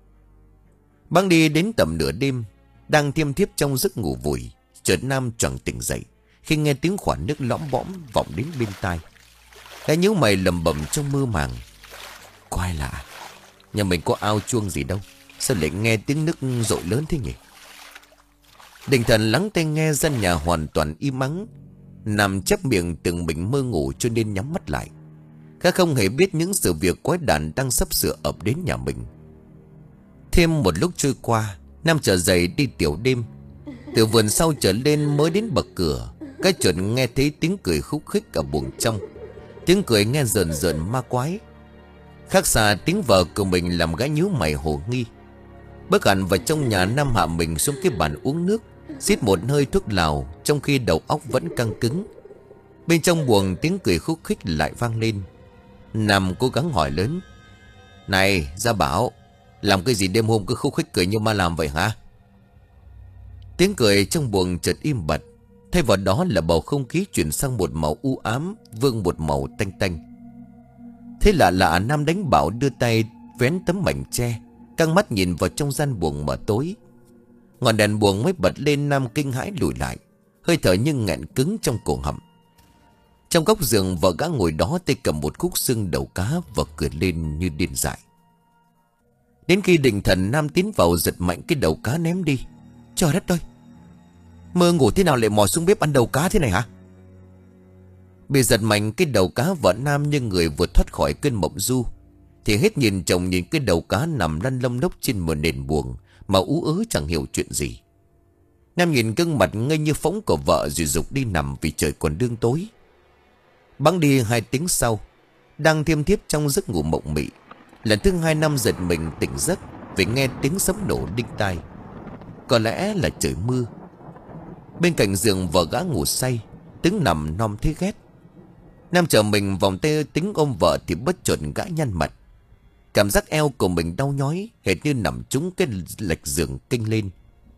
Speaker 1: Băng đi đến tầm nửa đêm, đang thiêm thiếp trong giấc ngủ vùi, chợt Nam choàng tỉnh dậy khi nghe tiếng khoản nước lõm bõm vọng đến bên tai. Gã nhíu mày lầm bầm trong mơ màng. Quái lạ, nhà mình có ao chuông gì đâu, sao lại nghe tiếng nước dội lớn thế nhỉ? Định thần lắng tai nghe, gian nhà hoàn toàn im ắng. Nằm chép miệng từng mình mơ ngủ cho nên nhắm mắt lại. Gã không hề biết những sự việc quái đản đang sắp sửa ập đến nhà mình. Thêm một lúc trôi qua, Nam trở dậy đi tiểu đêm. Từ vườn sau trở lên mới đến bậc cửa, cái chợt nghe thấy tiếng cười khúc khích ở buồng trong. Tiếng cười nghe rợn rợn ma quái. Khác xa tiếng vợ của mình làm gã nhíu mày hồ nghi. Bước hẳn vào trong nhà, Nam hạ mình xuống cái bàn uống nước, xít một hơi thuốc lào, trong khi đầu óc vẫn căng cứng. Bên trong buồng tiếng cười khúc khích lại vang lên. Nam cố gắng hỏi lớn: Này Gia Bảo, làm cái gì đêm hôm cứ khúc khích cười như ma làm vậy hả? Tiếng cười trong buồng chợt im bặt, thay vào đó là bầu không khí chuyển sang một màu u ám, vương một màu tanh tanh. Thế lạ lạ, Nam đánh Bảo đưa tay vén tấm mảnh tre, căng mắt nhìn vào trong gian buồng mờ tối. Ngọn đèn buồng mới bật lên, Nam kinh hãi lùi lại, hơi thở như nghẹn cứng trong cổ họng. Trong góc giường, vợ gã ngồi đó, tay cầm một khúc xương đầu cá và cười lên như điên dại. Đến khi định thần, Nam tiến vào giật mạnh cái đầu cá ném đi. Trời đất ơi, mơ ngủ thế nào lại mò xuống bếp ăn đầu cá thế này hả? Bị giật mạnh cái đầu cá, vợ Nam như người vừa thoát khỏi cơn mộng du, thì hết nhìn chồng nhìn cái đầu cá nằm lăn lông lốc trên một nền buồng mà ú ớ chẳng hiểu chuyện gì. Nam nhìn gương mặt ngây như phóng của vợ rồi dục đi nằm vì trời còn đương tối. Bẵng đi hai tiếng sau, đang thiêm thiếp trong giấc ngủ mộng mị, lần thứ hai Nam giật mình tỉnh giấc vì nghe tiếng sấm nổ đinh tai. Có lẽ là trời mưa. Bên cạnh giường vợ gã ngủ say, tiếng nằm nom thế ghét. Nam chờ mình vòng tay tính ôm vợ thì bất chợt gã nhăn mặt. Cảm giác eo của mình đau nhói, hệt như nằm trúng cái lệch giường kinh lên.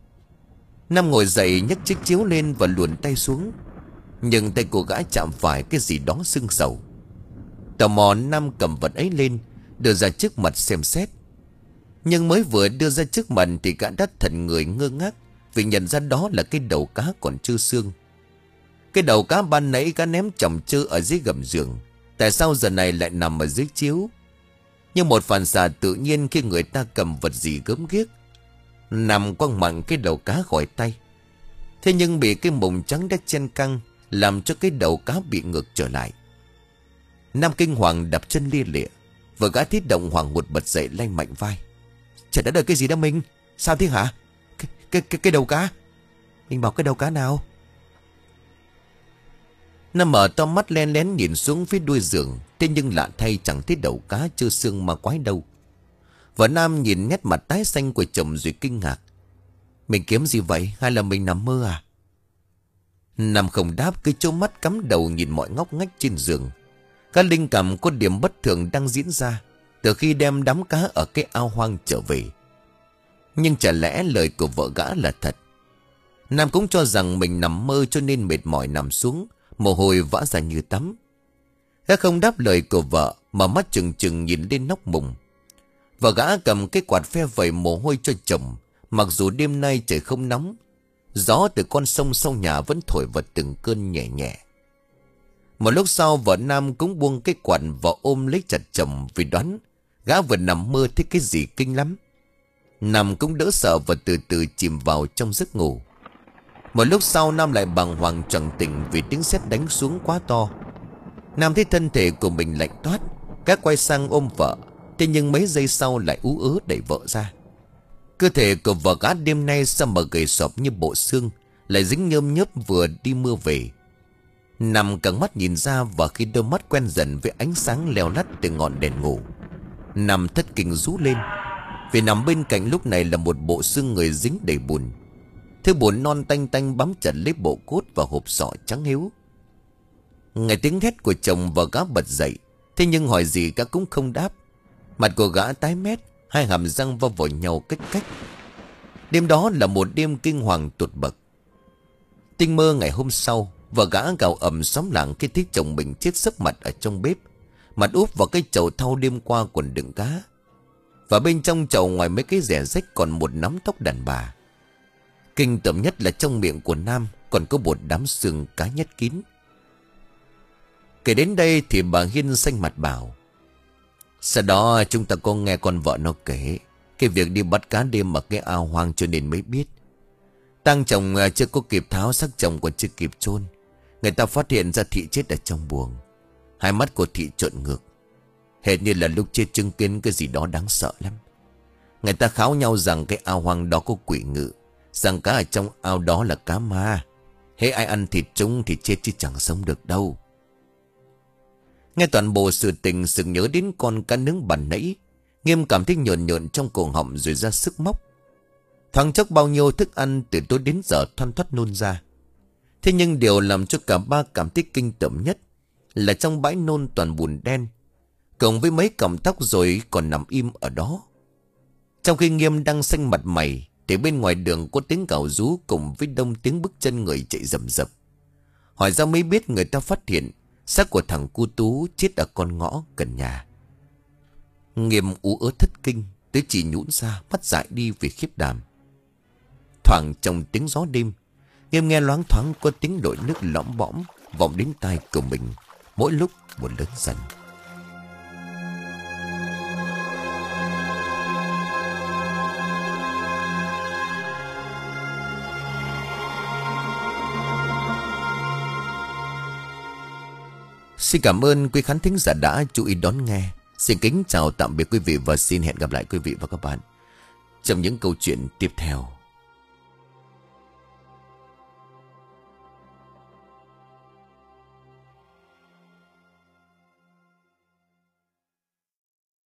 Speaker 1: Nam ngồi dậy nhấc chiếc chiếu lên và luồn tay xuống, nhưng tay của gã chạm phải cái gì đó sưng sầu. Tò mò, Nam cầm vật ấy lên, đưa ra trước mặt xem xét. Nhưng mới vừa đưa ra trước mặt thì gã đã thần người ngơ ngác, vì nhận ra đó là cái đầu cá còn chưa xương. Cái đầu cá ban nãy gã ném chồng chơ ở dưới gầm giường, tại sao giờ này lại nằm ở dưới chiếu? Như một phản xạ tự nhiên khi người ta cầm vật gì gớm ghiếc, nằm quăng mạnh cái đầu cá khỏi tay. Thế nhưng bị cái mùng trắng đã chen căng, làm cho cái đầu cá bị ngược trở lại. Nam kinh hoàng đập chân lia lịa, vừa gã thiết động hoảng một bật dậy lay mạnh vai. Trời đất ơi, cái gì đó Minh? Sao thế hả? Cái, cái, cái, cái đầu cá? Mình bảo cái đầu cá nào? Nam mở to mắt len lén nhìn xuống phía đuôi giường, thế nhưng lạ thay chẳng thấy đầu cá chưa xương mà quái đâu. Vợ Nam nhìn nét mặt tái xanh của chồng rồi kinh ngạc. Mình kiếm gì vậy? Hay là mình nằm mơ à? Nam không đáp, cứ trố mắt cắm đầu nhìn mọi ngóc ngách trên giường. Các linh cảm có điểm bất thường đang diễn ra từ khi đem đám cá ở cái ao hoang trở về. Nhưng chả lẽ lời của vợ gã là thật? Nam cũng cho rằng mình nằm mơ cho nên mệt mỏi nằm xuống, mồ hôi vã ra như tắm. Gã không đáp lời của vợ mà mắt trừng trừng nhìn lên nóc mùng. Vợ gã cầm cái quạt phe vẩy mồ hôi cho chồng. Mặc dù đêm nay trời không nóng, gió từ con sông sau nhà vẫn thổi vào từng cơn nhẹ nhẹ. Một lúc sau, vợ Nam cũng buông cái quạt và ôm lấy chặt chồng, vì đoán gã vừa nằm mơ thấy cái gì kinh lắm. Nam cũng đỡ sợ và từ từ chìm vào trong giấc ngủ. Một lúc sau, Nam lại bàng hoàng choàng tỉnh vì tiếng sét đánh xuống quá to. Nam thấy thân thể của mình lạnh toát, gã quay sang ôm vợ, thế nhưng mấy giây sau lại ú ớ đẩy vợ ra. Cơ thể của vợ gã đêm nay sao mà gầy sọp như bộ xương, lại dính nhơm nhớp vừa đi mưa về. Nằm căng mắt nhìn ra, và khi đôi mắt quen dần với ánh sáng leo lắt từ ngọn đèn ngủ, Nằm thất kinh rú lên, vì nằm bên cạnh lúc này là một bộ xương người dính đầy bùn. Thứ bùn non tanh tanh bám chặt lấy bộ cốt và hộp sọ trắng hiếu. Nghe tiếng hét của chồng và gã bật dậy. Thế nhưng hỏi gì gã cũng không đáp. Mặt của gã tái mét, hai hàm răng va vào nhau cách cách. Đêm đó là một đêm kinh hoàng tột bậc. Tinh mơ ngày hôm sau, vợ gã gào ầm xóm làng khi thấy chồng mình chết sấp mặt ở trong bếp, mặt úp vào cái chậu thau đêm qua còn đựng cá. Và bên trong chậu ngoài mấy cái rẻ rách còn một nắm tóc đàn bà. Kinh tởm nhất là trong miệng của Nam còn có một đám xương cá nhét kín. Kể đến đây thì bà Hiên xanh mặt bảo: sau đó chúng ta có nghe con vợ nó kể cái việc đi bắt cá đêm ở cái ao hoang, cho nên mới biết. Tang chồng chưa có kịp tháo, xác chồng còn chưa kịp chôn, người ta phát hiện ra Thị chết ở trong buồng. Hai mắt của Thị trợn ngược, hệt như là lúc chết chứng kiến cái gì đó đáng sợ lắm. Người ta kháo nhau rằng cái ao hoang đó có quỷ ngự, rằng cá ở trong ao đó là cá ma. Hễ ai ăn thịt chúng thì chết chứ chẳng sống được đâu. Nghe toàn bộ sự tình, sự nhớ đến con cá nướng bàn nãy, Nghiêm cảm thấy nhợn nhợn trong cổ họng rồi ra sức móc. Thoáng chốc bao nhiêu thức ăn từ tối đến giờ thoăn thoắt nôn ra. Thế nhưng điều làm cho cả ba cảm thấy kinh tởm nhất là trong bãi nôn toàn bùn đen, cộng với mấy cọng tóc rồi còn nằm im ở đó. Trong khi Nghiêm đang xanh mặt mày thì bên ngoài đường có tiếng gào rú cùng với đông tiếng bước chân người chạy rầm rập. Hỏi ra mới biết người ta phát hiện xác của thằng cu Tú chết ở con ngõ gần nhà. Nghiêm ú ớ thất kinh, tới chỉ nhũn ra, mắt dại đi vì khiếp đảm. Thoảng trong tiếng gió đêm, Nghiêm nghe loáng thoáng có tiếng nổi nước lõm bõm vọng đến tai của mình, mỗi lúc một lớn dần. Xin cảm ơn quý khán thính giả đã chú ý đón nghe. Xin kính chào tạm biệt quý vị và xin hẹn gặp lại quý vị và các bạn trong những câu chuyện tiếp theo.